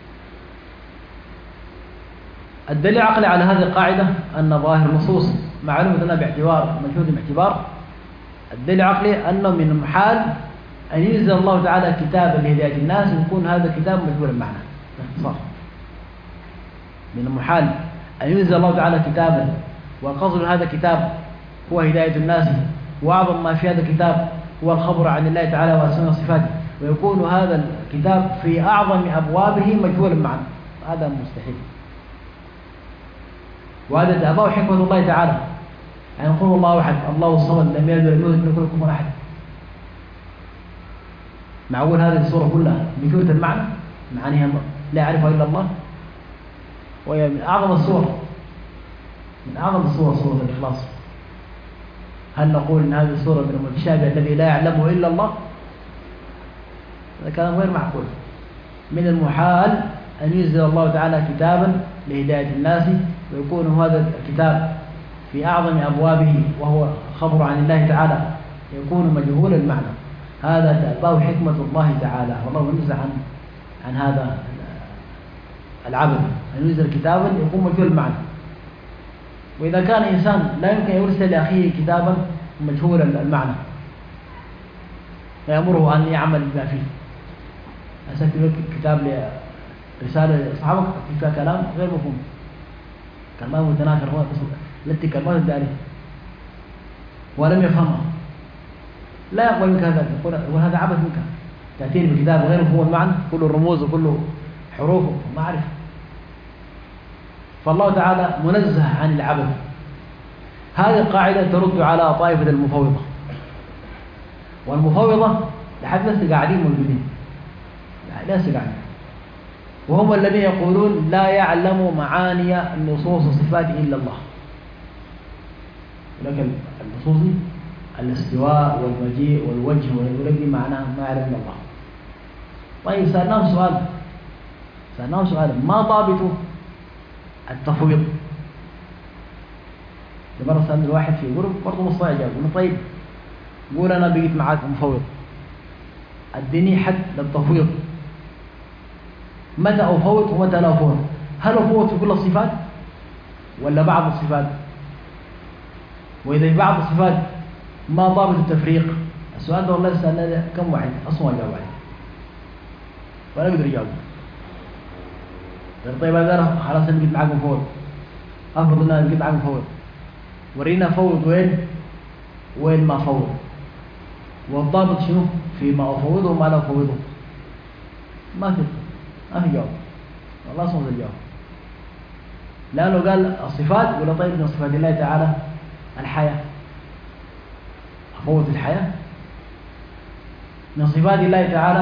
الدليل العقلي على هذه القاعدة أن ظاهر النصوص معلومة لنا باعتبار مشهود باعتبار. الدليل العقلي أنه من المحال أن ينزل الله تعالى كتابا لهداية الناس ويكون هذا الكتاب مجهول المعنى. باختصار، من المحال أن ينزل الله تعالى كتابا والقصد هذا الكتاب هو هداية الناس، وأعظم ما في هذا الكتاب هو الخبر عن الله تعالى وأسمائه وصفاته، ويكون هذا الكتاب في أعظم أبوابه مجهول المعنى. هذا مستحيل، وهذا تأباه حكمة الله تعالى. يعني يقول الله أحد، الله الصمد، لم يلد ولم يولد ولم يكن له كفوا أحد. معقول هذه السورة كلها مجهولة المعنى، معانيها لا يعرفها إلا الله؟ وهي من أعظم السور، من أعظم السور سورة الإخلاص. هل نقول إن هذه السورة من المتشابه الذي لا يعلمه إلا الله؟ هذا كلام غير معقول. من المحال أن ينزل الله تعالى كتابا لهداية الناس ويكون هذا الكتاب في أعظم أبوابه وهو خبر عن الله تعالى يكون مجهول المعنى. هذا تأباه حكمة الله تعالى، والله ينزع عن هذا العبث أن ينزل كتابا يكون مجهول المعنى. وإذا كان إنسان لا يمكن أن يرسل لأخيه كتابا مجهول المعنى فيأمره أن يعمل بما فيه. أسكتب لك كتاب لرسالة لأصحابك فيها كلام غير مفهوم، كلمات متناثرة، التي كلمات الدارية ولم يفهمها، لا يقبل منك هذا، يقول هذا عبث منك، تأتيني بكتاب غير مفهوم المعنى، كله رموز وكله حروف وما أعرف. فالله تعالى منزه عن العبث. هذه القاعدة ترد على طائفة المفوضة، والمفوضة لحد لسه قاعدين موجودين، لسه قاعدين، وهم الذين يقولون لا يعلم معاني النصوص والصفات إلا الله. لكن النصوص الاستواء والمجيء والوجه والذي معناه ما يعلم إلا الله. طيب سألناهم سؤالا، ما ضابط التفويض؟ لمرة سألنا الواحد في غرب برضه مستطيع جاوب، قلنا طيب قول أنا بقيت معاك مفوض، اديني حد للتفويض، متى أفوض ومتى لا أفوض؟ هل أفوض في كل الصفات ولا بعض الصفات؟ وإذا في بعض الصفات ما ضابط التفريق؟ السؤال ده والله سألنا كم واحد أصلا جاوب عليه ولا يقدر يجاوب. طيب هذا خلاص أنا بقيت معاك مفوض، أفرض أن أنا بقيت معاك مفوض، ورينا فوض وين ما فوض، والضابط شنو فيما أفوضه وما لا أفوضه؟ ما في جواب، والله صوت الجواب. لأنه قال الصفات، ولا طيب من صفات الله تعالى الحياة، أفوض الحياة؟ من صفات الله تعالى،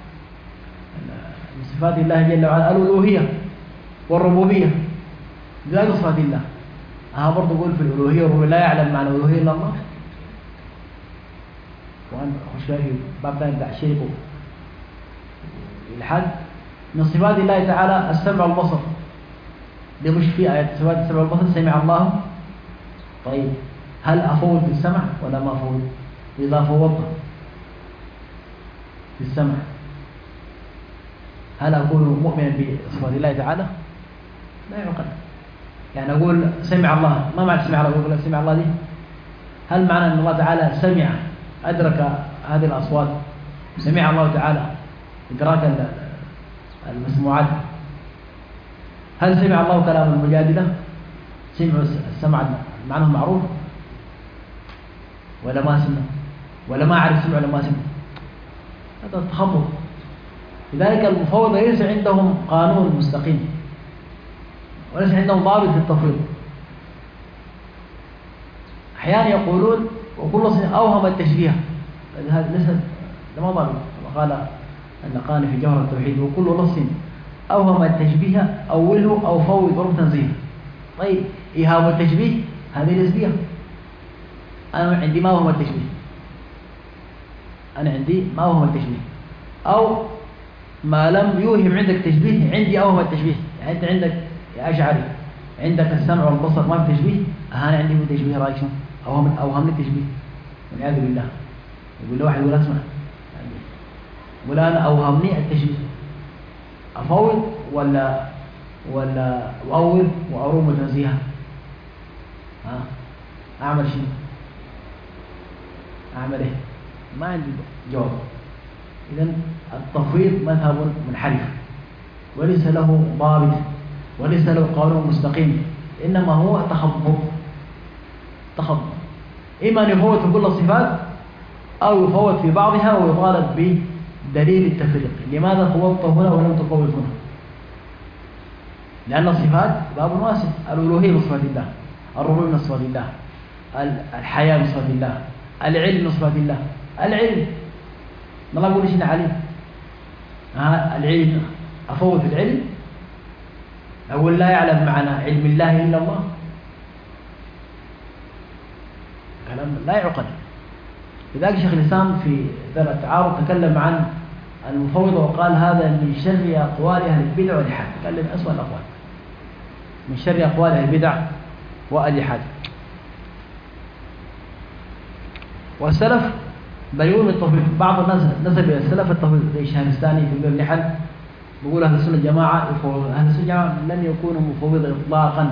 من صفات الله جل وعلا الألوهية والربوبية، ذلك صفات الله. برضه قول في الألوهية والربوبية لا يعلم معنى الألوهية إلا الله. وأنا أخش في باب ثاني بتاع الشرك والإلحاد. من صفات الله تعالى السمع والبصر، دي مش في آيات صفات السمع والبصر، سمع الله. طيب هل أفوض في السمع ولا ما أفوض؟ إذا فوضت في السمع هل أكون مؤمنا بصفات الله تعالى؟ لا يعقل. يعني أقول سمع الله، ما معنى سمع الله؟ أقول سمع الله دي هل معنى أن الله تعالى سمع أدرك هذه الأصوات؟ سمع الله تعالى إدراك المسموعات. هل سمع الله كلام المجادلة؟ سمع السمع معناه معروف ولا ما سمع ولا ما عرف سمع ولا ما سمع؟ هذا التخبط. لذلك المفوضة ليس عندهم قانون مستقيم وليس عندهم ضابط في التفويض. أحيانا يقولون وكل صنع أوهم التشبيه، هذا ليس ما ضابط. وقال النقاني في جوهر التوحيد وكل لص أوهم التشبيه أوله أو فوض ضرب تنزيه. طيب إيهام التشبيه هذه نسبية. أنا عندي ما وهم التشبيه، أنا عندي ما وهم التشبيه، أو ما لم يوهم عندك تشبيه عندي أوهم التشبيه. يعني أنت عندك يا أشعري عندك السمع والبصر ما في تشبيه، أنا عندي في تشبيه. رأيك شنو؟ أوهم التشبيه والعياذ بالله. يقول له واحد يقول اسمع، يقول أنا أوهمني التشبيه، أفوض ولا أؤول وأروم وتنزيها؟ أعمل شيء، أعمل إيه؟ ما عندي جواب. إذن التفويض مذهب منحرف وليس له ضابط وليس له قانون مستقيم، إنما هو تخبط. إما أن يفوت في كل الصفات أو يفوت في بعضها ويطالب بدليل التفريق. لماذا فوضت هنا ولم تفوت هنا؟ لأن الصفات باب واسع. الألوهية من صفات الله، الربوبية من صفات الله، الحياة من صفات الله، العلم من صفات الله. العلم الله يقول شيء عليم، العلم أفوت العلم؟ أقول لا يعلم معنى علم الله إلا الله؟ كلام لا يعقل. لذلك شيخ الإسلام في درء التعارض تكلم عن المفوضة وقال هذا من شر أقوال أهل البدع والإلحاد. تكلم أسوأ الأقوال، من شر أقوال أهل البدع والإلحاد. والسلف بيقول التفويض. بعض الناس نسب إلى السلف التفويض زي الشهرستاني في باب اللحد، بيقول أهل السنة الجماعة أهل السنة الجماعة لم يكونوا مفوضة إطلاقا.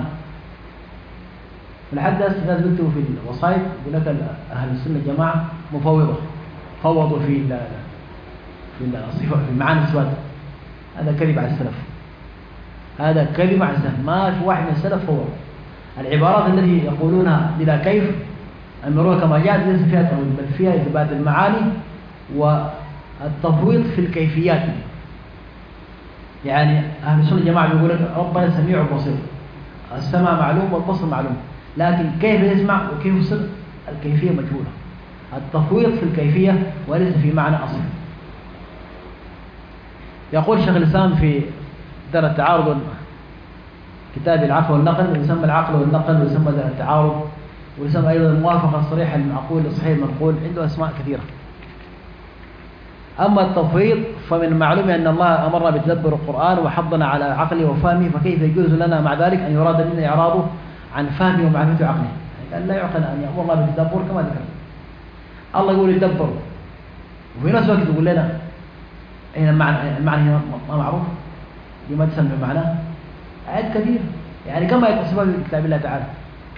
ولحد الناس بيكتبوا في الوصايد يقول لك أهل السنة الجماعة مفوضة، فوضوا في الصفات في معاني الصفات. هذا كذب على السلف، هذا كذب على السلف. ما في واحد من السلف فوض. العبارات التي يقولونها بلا كيف أمروها كما جاءت ليس فيها تفويض، بل فيها إثبات المعاني والتفويض في الكيفيات. يعني أهل السنة الجماعة بيقول لك ربنا سميع بصير، السمع معلوم والبصر معلوم، لكن كيف يسمع وكيف يبصر الكيفية مجهولة. التفويض في الكيفية وليس في معنى أصل. يقول شيخ الإسلام في درء التعارض كتاب العقل والنقل، ويسمى العقل والنقل ويسمى درء التعارض، ويسمى أيضا الموافقة الصريحة للمعقول للصحيح المنقول. عنده أسماء كثيرة. أما التفويض فمن المعلوم أن الله أمرنا بتدبر القرآن وحضنا على عقله وفهمه، فكيف يجوز لنا مع ذلك أن يراد منا إعراضه عن فهمه ومعرفة عقله؟ يعني لا يعقل أن يأمر الله بالتدبر كما ذكر. الله يقول يتدبر، وفي نفس الوقت يقول لنا أين المعنى ما معروف، لما تسمى معناه. آيات كثير، يعني كما يتصفها في كتاب الله تعالى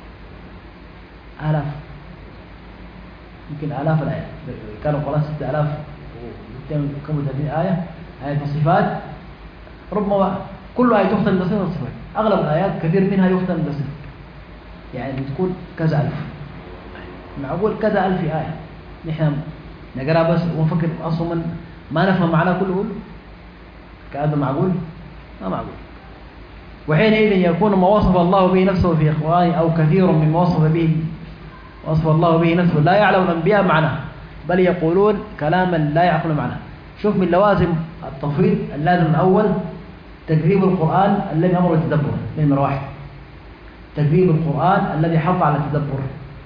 آلاف، يمكن آلاف الآيات. كانوا قرآن 6000 كم 30 آية آية الصفات، ربما كل آية تختم بصفة الصفات. أغلب الآيات كثير منها يختم بصفة، يعني بتكون كذا ألف. معقول كذا ألف آية نحن نقرأ بس ونفكر أصلا ما نفهم معناه كله؟ كهذا معقول؟ ما معقول. وحينئذ يكون ما وصف الله به نفسه في إخوانه أو كثير مما وصف الله به نفسه لا يعلم الأنبياء معناه، بل يقولون كلاما لا يعقل معناه. شوف من لوازم التفويض اللازم الأول تقريب القرآن الذي أمر بالتدبر، نمرة واحد تقريب القرآن الذي حث على التدبر.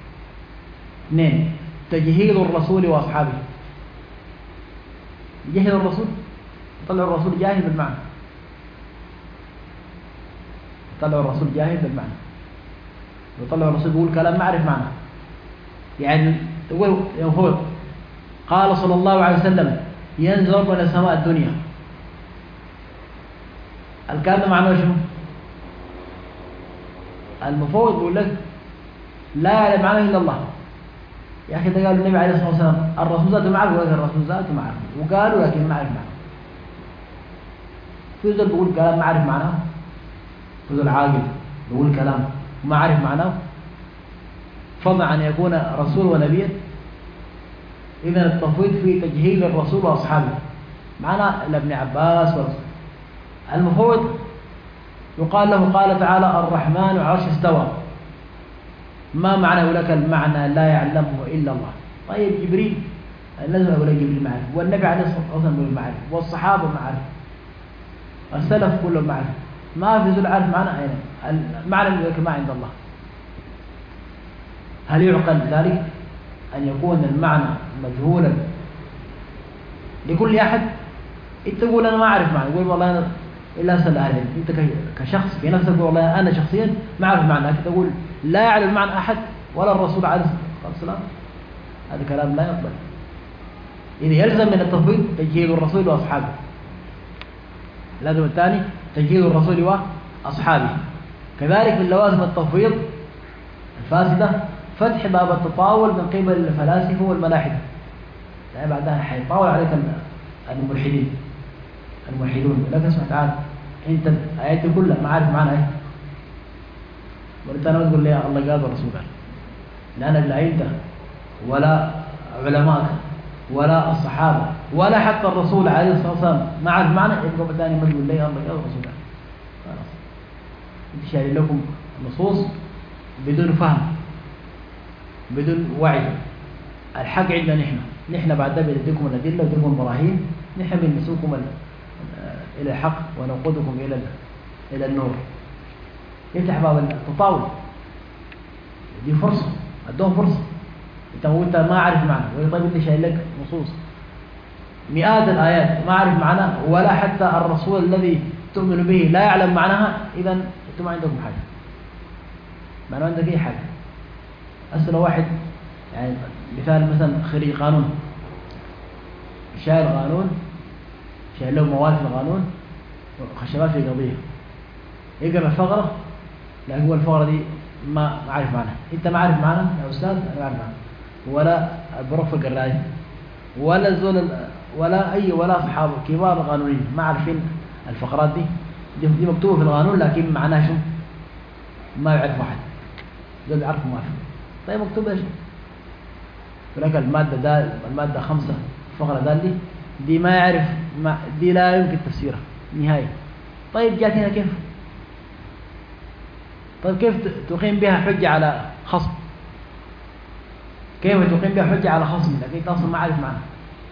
2 تجهيل الرسول وأصحابه. يجهل الرسول، يطلع الرسول جاهل بالمعنى، يطلع الرسول جاهل بالمعنى، يطلع الرسول يقول كلام ما أعرف معنى. يعني تقول يفوت قال صلى الله عليه وسلم ينزل ربنا إلى سماء الدنيا، الكلام معناه شنو؟ المفوض يقول لك لا يعلم معناه إلا الله. يا أخي ده قال النبي عليه الصلاة والسلام الرسول ذاته معرفة، وقال الرسول ذاته معرفة، وقالوا لكن ما عرف معناه. في ذل بيقول كلام ما عرف معناه، في ذل عاقل بيقول كلام ما عرف معناه، فضلا أن يكون رسول ونبيا. إذن التفويض في تجهيل الرسول وأصحابه. معنا لابن عباس ورسول. المفوض يقال له قال تعالى الرحمن على العرش استوى، ما معنى يقول لك المعنى لا يعلمه إلا الله. طيب جبريل لازم أقول لك جبريل معرفة، والنبي عليه الصلاة والسلام معرفة، والصحابة معرفة. السلف كلهم معرفة، ما في زول عارف معنى أين المعنى اللي ما عند الله. هل يعقل ذلك أن يكون المعنى مجهولا لكل أحد؟ أنت تقول أنا ما أعرف معنى، يقول والله أنا إلا أسأل أهل العلم. أنت كشخص في نفسك تقول والله أنا شخصيا ما أعرف معنى، لكن تقول لا يعلم معنى أحد ولا الرسول عليه الصلاة والسلام، هذا كلام لا يقبل. إذا يلزم من التفويض تجهيل الرسول وأصحابه، لازم الثاني تجهيل الرسول وأصحابه. كذلك من لوازم التفويض الفاسدة فتح باب التطاول من قبل الفلاسفة والملاحدة، لا بعدها حيطاول عليك الملحدون. لكن سبحانه وتعالى انت ايات كلها ما عارف معنى ايه، وانت انا تقول لي الله قال والرسول قال، لا نبي لا انت ولا علماء ولا الصحابه ولا حتى الرسول عليه الصلاه والسلام ما عارف معنى، يبقى ثاني ما تقول لي الله قال والرسول قال. خلاص انت شايل لكم نصوص بدون فهم بدون وعي. الحق عندنا نحن بعد ذلك نديكم الادله ونديكم البراهين، نحن بنسوقكم الى الحق ونقودكم الى النور. يفتح باب التطاول، دي فرصه، ادوهم فرصه. انت ما عارف معنى، طيب انت شايل لك نصوص مئات الايات ما عارف معنى، ولا حتى الرسول الذي تؤمن به لا يعلم معناها، اذا انتم ما عندكم حاجه، ما عندك اي حاجه. اسال واحد يعني مثال، مثلا خريج قانون شايل قانون، شايل له مواد في القانون وخشبات في قضيه، يقرا الفقره لا هو الفقره دي ما عارف معناها. انت ما عارف معناها يا استاذ، انا ما عارف معناها، ولا بروح القرايه ولا الزول ولا اصحاب كبار القانونيين ما عارفين الفقرات دي مكتوبه في القانون، لكن معناها شو ما يعرف واحد، دول يعرفوا ما في. طيب مكتوب ايش؟ ولك الماده 5 الفقره دي ما يعرف، دي لا يمكن تفسيرها نهائي. طيب جات هنا كيف؟ طيب كيف تقيم بها حجه على خصم؟ كيف تقيم بها حجه على خصم لكن انت اصلا ما عارف معناها؟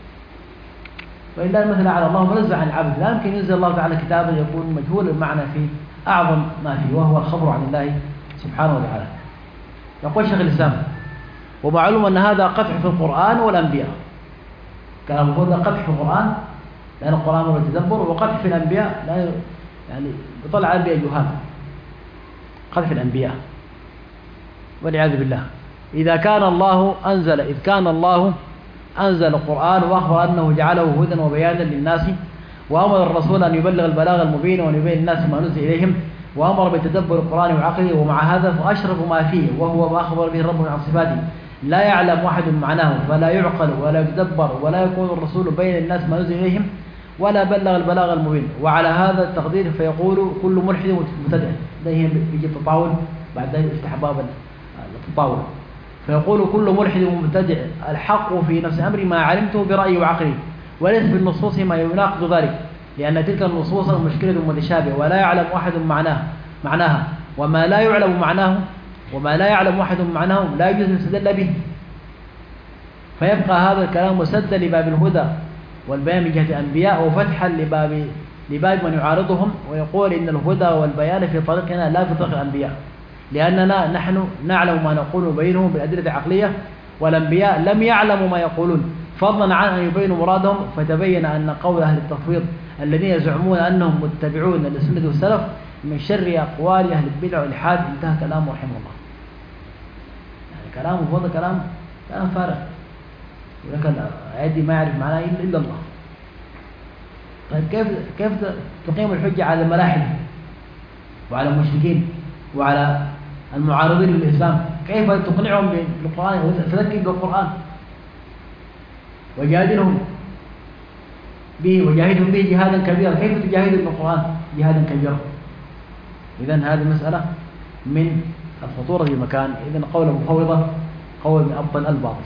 فإلا المثل على الله منزه عن العبد، لا يمكن ينزل الله تعالى كتابا يكون مجهول المعنى في اعظم ما فيه، وهو الخبر عن الله سبحانه وتعالى. يقول شيخ الاسلام: ومعلوم ان هذا قدح في القرآن والانبياء. كلام هذا قدح في القرآن لأن القرآن هو التدبر، وقدح في الأنبياء لا يعني بطلع الأنبياء جهال، قدح في الأنبياء والعياذ بالله. إذ كان الله أنزل القرآن وأخبر أنه جعله هدى وبيانا للناس، وأمر الرسول أن يبلغ البلاغ المبين وأن يبين الناس ما نزل إليهم، وأمر بتدبر القرآن وعقله، ومع هذا فأشرف ما فيه وهو ما أخبر به ربنا عن صفاته لا يعلم واحد معناه، فلا يعقل ولا يتدبر ولا يكون الرسول بين الناس ما نزل إليهم ولا بلغ البلاغ المبين. وعلى هذا التقدير فيقول كل ملحد مبتدع. ده يجي التطاول، بعد ذلك يفتح باب التطاول، فيقول كل ملحد مبتدع الحق في نفس أمري ما علمته برأيي وعقلي، وليس بالنصوص ما يناقض ذلك، لأن تلك النصوص مشكلة متشابهة ولا يعلم واحد معناها، وما لا يعلم واحد معناه لا يجوز أن يستدل به. فيبقى هذا الكلام مسدا لباب الهدى والبيان من جهة الأنبياء، وفتحا لباب من يعارضهم ويقول إن الهدى والبيان في طريقنا لا في طريق الأنبياء، لأننا نحن نعلم ما نقول وبينهم بالأدلة العقلية، والأنبياء لم يعلموا ما يقولون فضلا عن أن يبينوا مرادهم. فتبين أن قول أهل التفويض الذين يزعمون أنهم متبعون للسنة والسلف من شر أقوال أهل البدع والإلحاد. انتهى كلامه رحمه الله. يعني كلامه فضل كلام فارغ، ولكن عادي ما يعرف معناه إلا الله. طيب كيف تقيم الحجة على الملاحدة وعلى المشركين وعلى المعارضين للإسلام؟ كيف تقنعهم بالقرآن وتذكر بالقرآن وجادلهم به وجاهدهم به جهادا كبيرا؟ كيف تجاهدهم بالقرآن جهادا كبيرا؟ إذن هذه مسألة من الخطورة في مكان. إذن قول المفوضة قول من أبطل الباطل.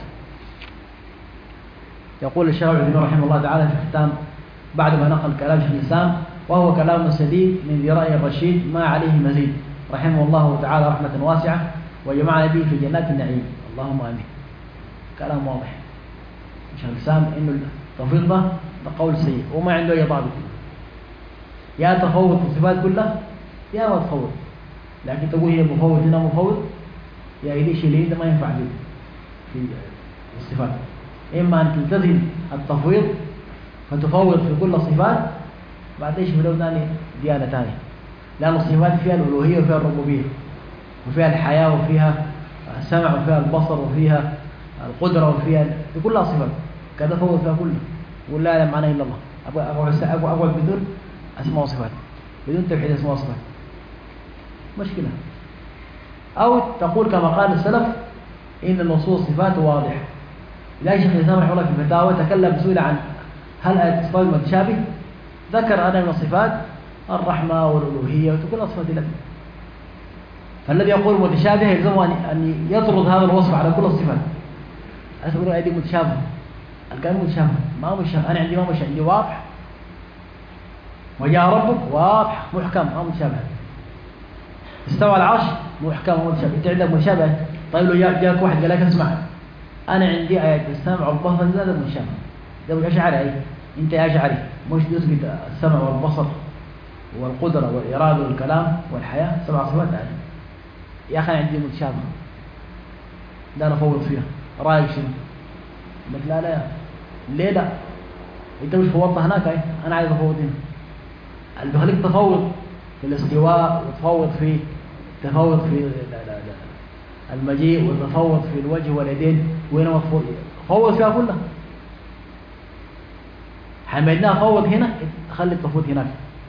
يقول الشيخ ابن رحمه الله تعالى في الختام بعد ما نقل كلام شيخ الإسلام: وهو كلام سديد من ذي رأي الرشيد ما عليه مزيد، رحمه الله تعالى رحمة واسعة وجمعنا به في جنات النعيم، اللهم آمين. كلام واضح شيخ الإسلام إنه التفويض ده قول سيء وما عنده أي ضابط. يا تفوض في الصفات كلها يا ما تفوض، لكن تقول هي مفوض هنا مفوض، يا إيدي شيء ده ما ينفع في الصفات. إما أن تلتزم التفويض فتفوض في كل الصفات، بعد إيش بلو ثاني ديانة ثانية، لأن الصفات فيها الألوهية وفيها الربوبية وفيها الحياة وفيها السمع وفيها البصر وفيها القدرة وفيها في كلها صفات، كذا فوض فيها كلها، يقول لا يعلم معناه إلا الله. أقعد بدون أسماء وصفات، بدون توحيد أسماء وصفات، مشكلة. أو تقول كما قال السلف إن النصوص صفات واضحة. لا شيخ الإسلام رحمه الله في الفتاوى تكلم سئل عن هل آية الصفات متشابه، ذكر أنا من الصفات الرحمة والألوهية وكل الصفات الله. فالذي يقول متشابه يلزمه أن يطرد هذا الوصف على كل الصفات. أقول أيدي متشابه، الكلام متشابه ما متشابه، أنا عندي ما مش عندي واضح، وجاء ربك واضح محكم ما متشابه، استوى العرش محكم ما متشابه. أنت عندك متشابه، طيب لو جاءك واحد قال لك اسمع أنا عندي آية السمع والبصر هذا متشابه، ده مش أشعري، أنت يا أشعري مش تثبت السمع والبصر والقدرة والإرادة والكلام والحياة 7 صفات يعني. يا أخي عندي متشابه، لا نفوض فيها، رأيك شنو؟ قلت لا لا ليه لا؟ أنت مش فوضت هناك، أنا عايز أفوض هنا. اللي بيخليك تفوض في الاستواء وتفوض في المجيء وتفوض في الوجه واليدين، وين مفوض؟ فوض فيها كلها. حمدناها فوض هنا، خلي التفويض هناك.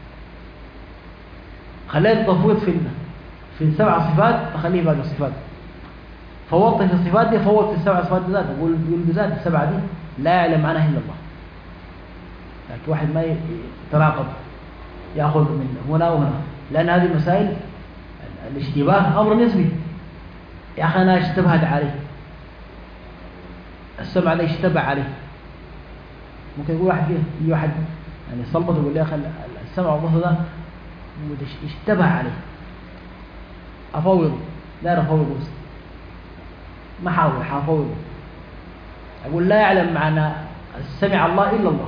خليت التفويض في 7 صفات، فخليه باقي الصفات. فوضت في الصفات دي، فوضت في ال7 صفات بذات، يقول بذات ال7 دي لا يعلم معناها الا الله. لكن واحد ما يتراقب ياخذ من هنا وهنا، لان هذه المسائل الاشتباه امر نسبي. يا اخي انا اشتبهت عليه، السمع ده اشتبه عليه، ممكن يقول واحد يجي واحد يعني صلبط يقول لي يا اخي السمع والبصر ده اشتبه عليه، افوض لا افوض بس ما حافوض، اقول لا يعلم معنى سمع الله الا الله.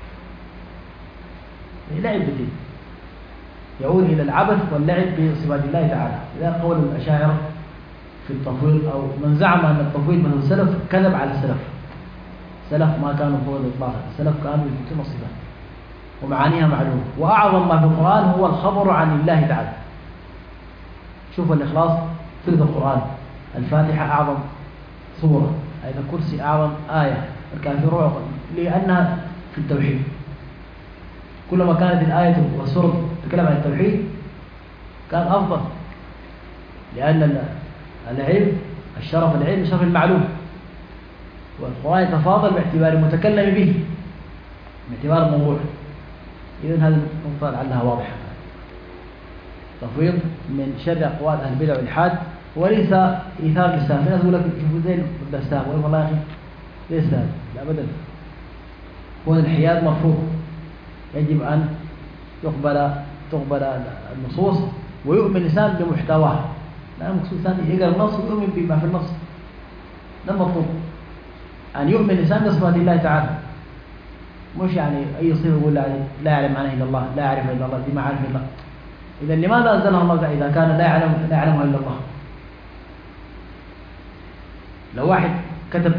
لعب بالدين يعود الى العبث واللعب بصفات الله تعالى. اذا قول الاشاعره في التفويض او من زعم ان التفويض من السلف كذب على السلف. السلف ما كانوا فوض اطلاقا، السلف كانوا يثبتون الصفات ومعانيها معلومه. واعظم ما في القران هو الخبر عن الله تعالى. شوف الإخلاص ثلث القرآن، الفاتحة أعظم سورة، آية الكرسي أعظم آية، الكافرون، لأنها في التوحيد. كلما كانت الآية والسورة تتكلم عن التوحيد كان أفضل، لأن العلم العلم شرف المعلوم، والقرآن يتفاضل باعتبار المتكلم به، باعتبار الموضوع. إذن هذه النقطة لعلها واضحة. تفويض من شر أقوال أهل البدع والإلحاد، وليس إيثار للسلام. في ناس يقول لك شوفوا زين بدأ السلام، ويقول والله يا أخي ليس السلام، لا أبدا. هو الانحياد مرفوض، يجب أن تقبل النصوص ويؤمن الإنسان بمحتواها. لا مقصود الإنسان يقرأ النص ويؤمن بما في النص، ده المطلوب، أن يؤمن الإنسان بصفات الله تعالى، مش يعني أي صفة يقول لا يعلم معناه إلا الله، لا يعرف إلا الله، دي ما عارف إلا الله. إذا لماذا أنزلها الله إذا كان لا يعلمها إلا الله؟ لو واحد كتب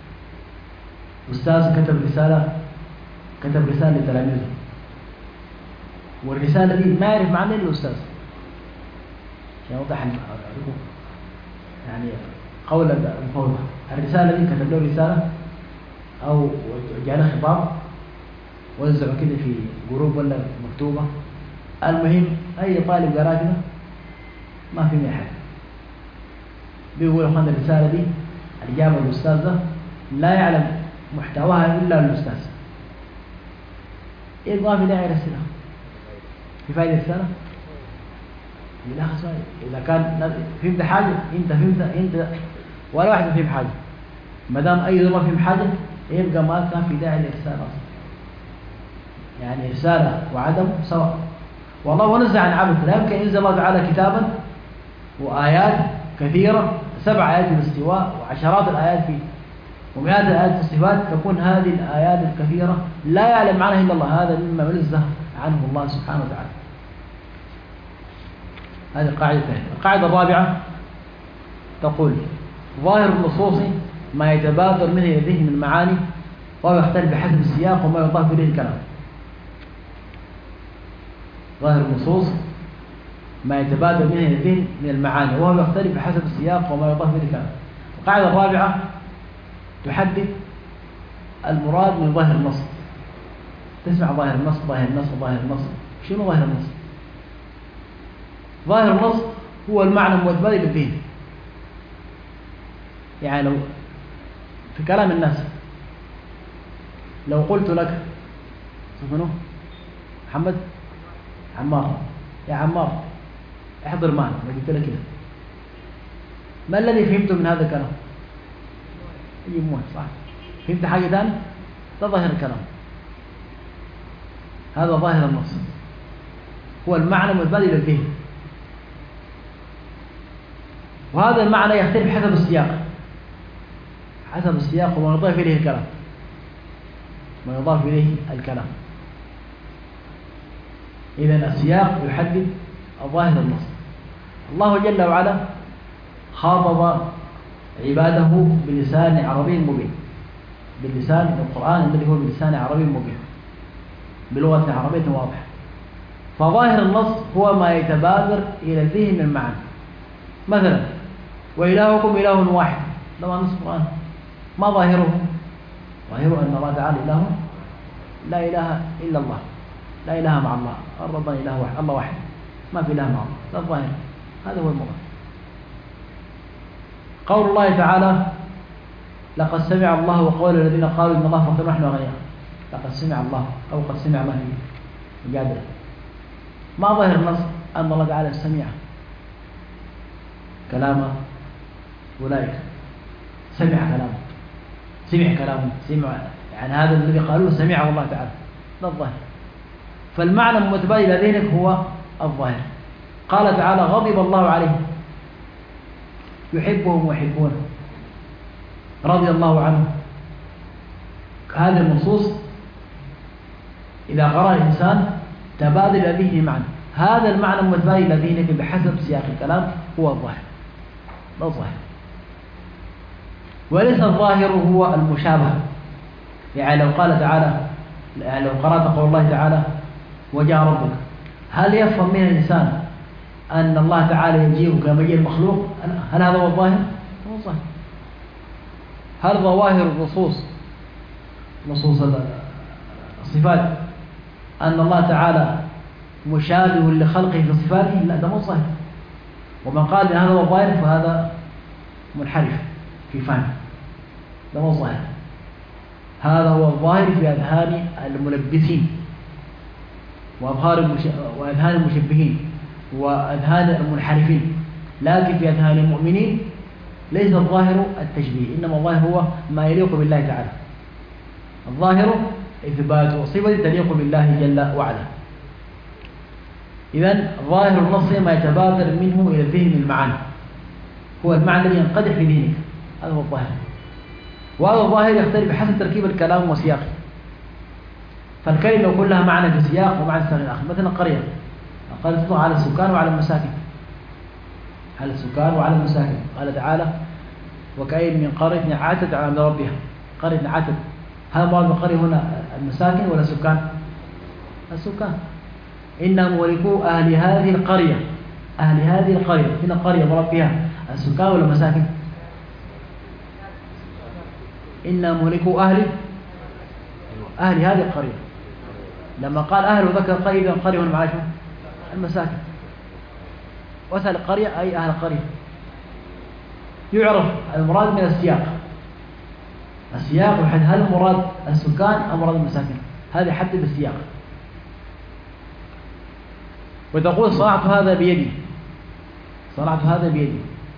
أستاذ كتب رسالة لتلاميذه، والرسالة دي ما يعرف معنى إلا الأستاذ، عشان أوضح لكم يعني قول المفوضة. الرسالة دي كتب له رسالة أو جاء خطاب وزعوا كده في جروب ولا مكتوبة، المهم أي طالب قرأ كده ما في أحد بيقول أخوان الرسالة دي الإجابة الأستاذ ده لا يعلم محتواها إلا الأستاذ. إيه ما في داعي رسالة؟ في فائدة رسالة؟ لا خسارة. إذا كان فهمت حاجة أنت ولا واحد فهم حاجة، ما دام أي ما فهم حاجة يبقى ما كان في داعي للرسالة أصلا. يعني رسالة وعدم سواء. والله ونزع عن عبد، لا يمكن ينزل الله تعالى كتابا وآيات كثيرة، 7 آيات في الاستواء وعشرات الآيات في ومئات الآيات في الصفات، تكون هذه الآيات الكثيرة لا يعلم معناها إلا الله. هذا مما منزه عنه الله سبحانه وتعالى. هذه القاعدة الثانية. القاعدة الرابعة تقول ظاهر النصوص ما يتبادر منه إلى الذهن من المعاني وهو يختلف بحسب السياق وما يضاف إليه الكلام. ظاهر النصوص ما يتبادر منه إلى الذهن من المعاني وهو يختلف بحسب السياق وما يضاف إليه الكلام. القاعدة الرابعة تحدد المراد من ظاهر النص. تسمع ظاهر النص ظاهر النص ظاهر النص. شنو ظاهر النص؟ ظاهر النص هو المعنى المتبادر للذهن. يعني لو في كلام الناس لو قلت لك منو؟ محمد عمار، يا عمار احضر معنا، ما قلت لك كده، ما الذي فهمته من هذا الكلام؟ اي موه صح. فهمت حاجه ثانيه؟ ده ظاهر الكلام. هذا ظاهر النص هو المعنى المتبادل الى الذهن، وهذا المعنى يختلف حسب السياق، حسب السياق وما يضاف اليه الكلام، ما يضاف اليه الكلام. إذن السياق يحدد ظاهر النص. الله جل وعلا خاطب عباده بلسان عربي مبين، باللسان القرآن الذي هو بلسان عربي مبين، بلغة عربية واضحة. فظاهر النص هو ما يتبادر إلى الذهن من المعنى. مثلا وإلهكم إله واحد، ده نص القرآن. ما ظاهره؟ ظاهره أن الله تعالى إله لا إله إلا الله، لا إله مع الله، الربان إله واحد، الله واحد، ما في إله مع الله، ده الظاهر. هذا هو المراد. قول الله تعالى لقد سمع الله قول الذين قالوا إن الله فقير ونحن أغنياء. لقد سمع الله أو قد سمع الله مجادلة. ما ظاهر النص؟ أن الله تعالى سمع كلام أولئك، سمع كلامه، يعني هذا الذي قالوه سمعه الله تعالى، ده الظاهر. فالمعنى المتبادل إلى ذهنك هو الظاهر. قال تعالى غضب الله عليهم يحبهم ويحبونه، رضي الله عنه. هذه النصوص إذا قرأ الإنسان تبادل إلى ذهنه معنى، هذا المعنى المتبادل إلى ذهنك بحسب سياق الكلام هو الظاهر، ده الظاهر. وليس الظاهر هو المشابه. يعني لو قال تعالى، يعني لو قرأت قول الله تعالى وجاء ربك، هل يفهم من الإنسان أن الله تعالى يجيء كما يجيء المخلوق؟ هل هذا هو الظاهر؟ هو الظاهر. هل ظواهر النصوص، نصوص الصفات، أن الله تعالى مشابه لخلقه في صفاته؟ لا، ده مو ظاهر. ومن قال إن هذا هو الظاهر فهذا منحرف في فهم، ده مو ظاهر. هذا هو الظاهر في أذهان الملبسين وأذهان المشبهين وأذهان المنحرفين، لكن في أذهان المؤمنين ليس الظاهر التشبيه، إنما الظاهر هو ما يليق بالله تعالى. الظاهر إثبات صفة تليق بالله جل وعلا. إذن ظاهر النص ما يتبادر منه إلى الذهن المعاني، هو المعنى الذي ينقدح في ذهنك، هذا هو الظاهر. وهذا الظاهر يختلف بحسب تركيب الكلام وسياقه. فالكلمة يكون لها معنى في سياق ومعنى في آخر. مثلا قرية تطلق على السكان وعلى المساكن، على السكان وعلى المساكن. قال تعالى وكأين من قرية عاتت على أمر ربها. قرية عاتت، هل مراد بالقرية هنا المساكن ولا السكان؟ السكان. إنا مهلكو أهل هذه القرية، أهل هذه القرية. هنا القرية مراد بها السكان ولا المساكن؟ إنا مهلكو أهل هذه القرية. لما قال أهل وذكر قرية، القرية هنا معاشر المساكن. وأسأل القرية أي أهل القرية. يعرف المراد من السياق. السياق يحدد هل المراد السكان أم مراد المساكن، هذا يحدد السياق. وتقول صنعت هذا بيدي، صنعت هذا بيدي.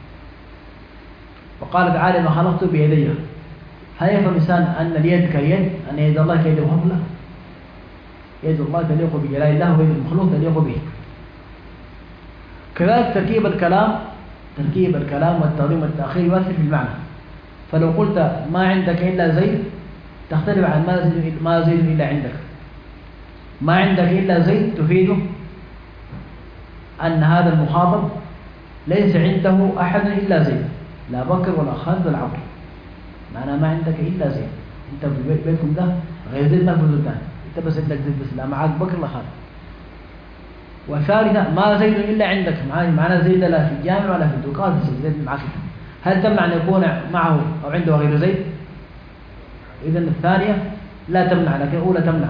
وقال تعالى ما خلقت بيدي. هل يفهم الإنسان أن اليد كاليد، أن يد الله كيد المخلوق؟ لا، يد الله تليق بجلال الله ويد المخلوق تليق به. كذلك تركيب الكلام والتقديم والتأخير يؤثر في المعنى. فلو قلت ما عندك إلا زيد تختلف عن ما زيد إلا عندك. ما عندك إلا زيد تفيده أن هذا المخاطب ليس عنده أحد إلا زيد، لا بكر ولا خالد ولا عمرو، معناه ما عندك إلا زيد. أنت في بيتكم ده غير زيد ما في بلدان، أنت بس عندك زيد بس، لا معك بكر ولا خالد. والثالثة ما زيد إلا عندك، معناه زيد لا في الجامع ولا في الدكان، زيد معك. هل تمنع أن يكون معه أو عنده غير زيد؟ إذن الثانية لا تمنع، لكن الأولى تمنع.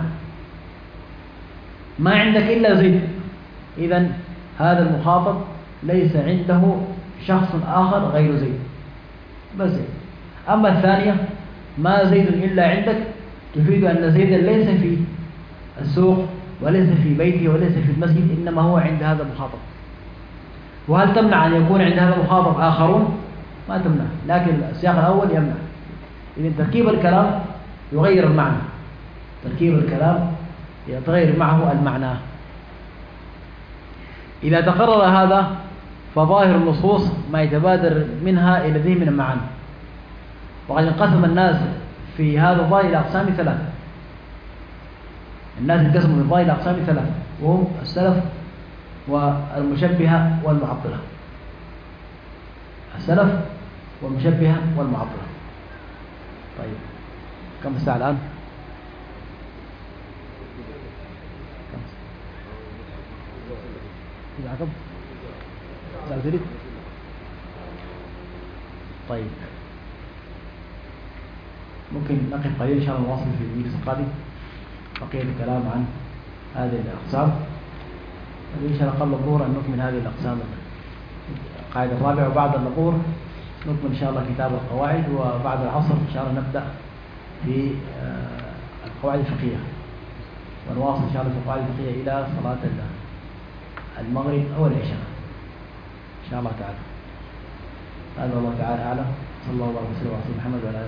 ما عندك إلا زيد، إذن هذا المخاطب ليس عنده شخص آخر غير زيد، بس زيد. أما الثانية ما زيد إلا عندك تفيد أن زيدا ليس في السوق وليس في بيته وليس في المسجد، إنما هو عند هذا المخاطب. وهل تمنع أن يكون عند هذا المخاطب آخرون؟ ما تمنع، لكن السياق الأول يمنع. إذن تركيب الكلام يغير المعنى، تركيب الكلام يتغير معه المعنى. إذا تقرر هذا فظاهر النصوص ما يتبادر منها إلى ذهن من المعاني. وقد انقسم الناس في هذا الظاهر إلى أقسام ثلاثة. الناس انقسموا في الظاهر إلى أقسام ثلاثة، وهم السلف والمشبهة والمعطلة. السلف والمشبهة والمعطلة. طيب كم الساعة الآن؟ عقب ساعة. طيب ممكن نقف قليل إن شاء الله نواصل في المجلس القادم بقية الكلام عن هذه الأقسام. إن شاء الله قبل الظهر أن نكمل هذه الأقسام القاعدة الرابعة، وبعد الظهر نكمل إن شاء الله كتاب القواعد، وبعد العصر إن شاء الله نبدأ في القواعد الفقهية، ونواصل إن شاء الله في القواعد الفقهية إلى صلاة المغرب أو العشاء إن شاء الله تعالى. هذا الله تعالى أعلم. صلى الله عليه وسلم على محمد وعلى آله.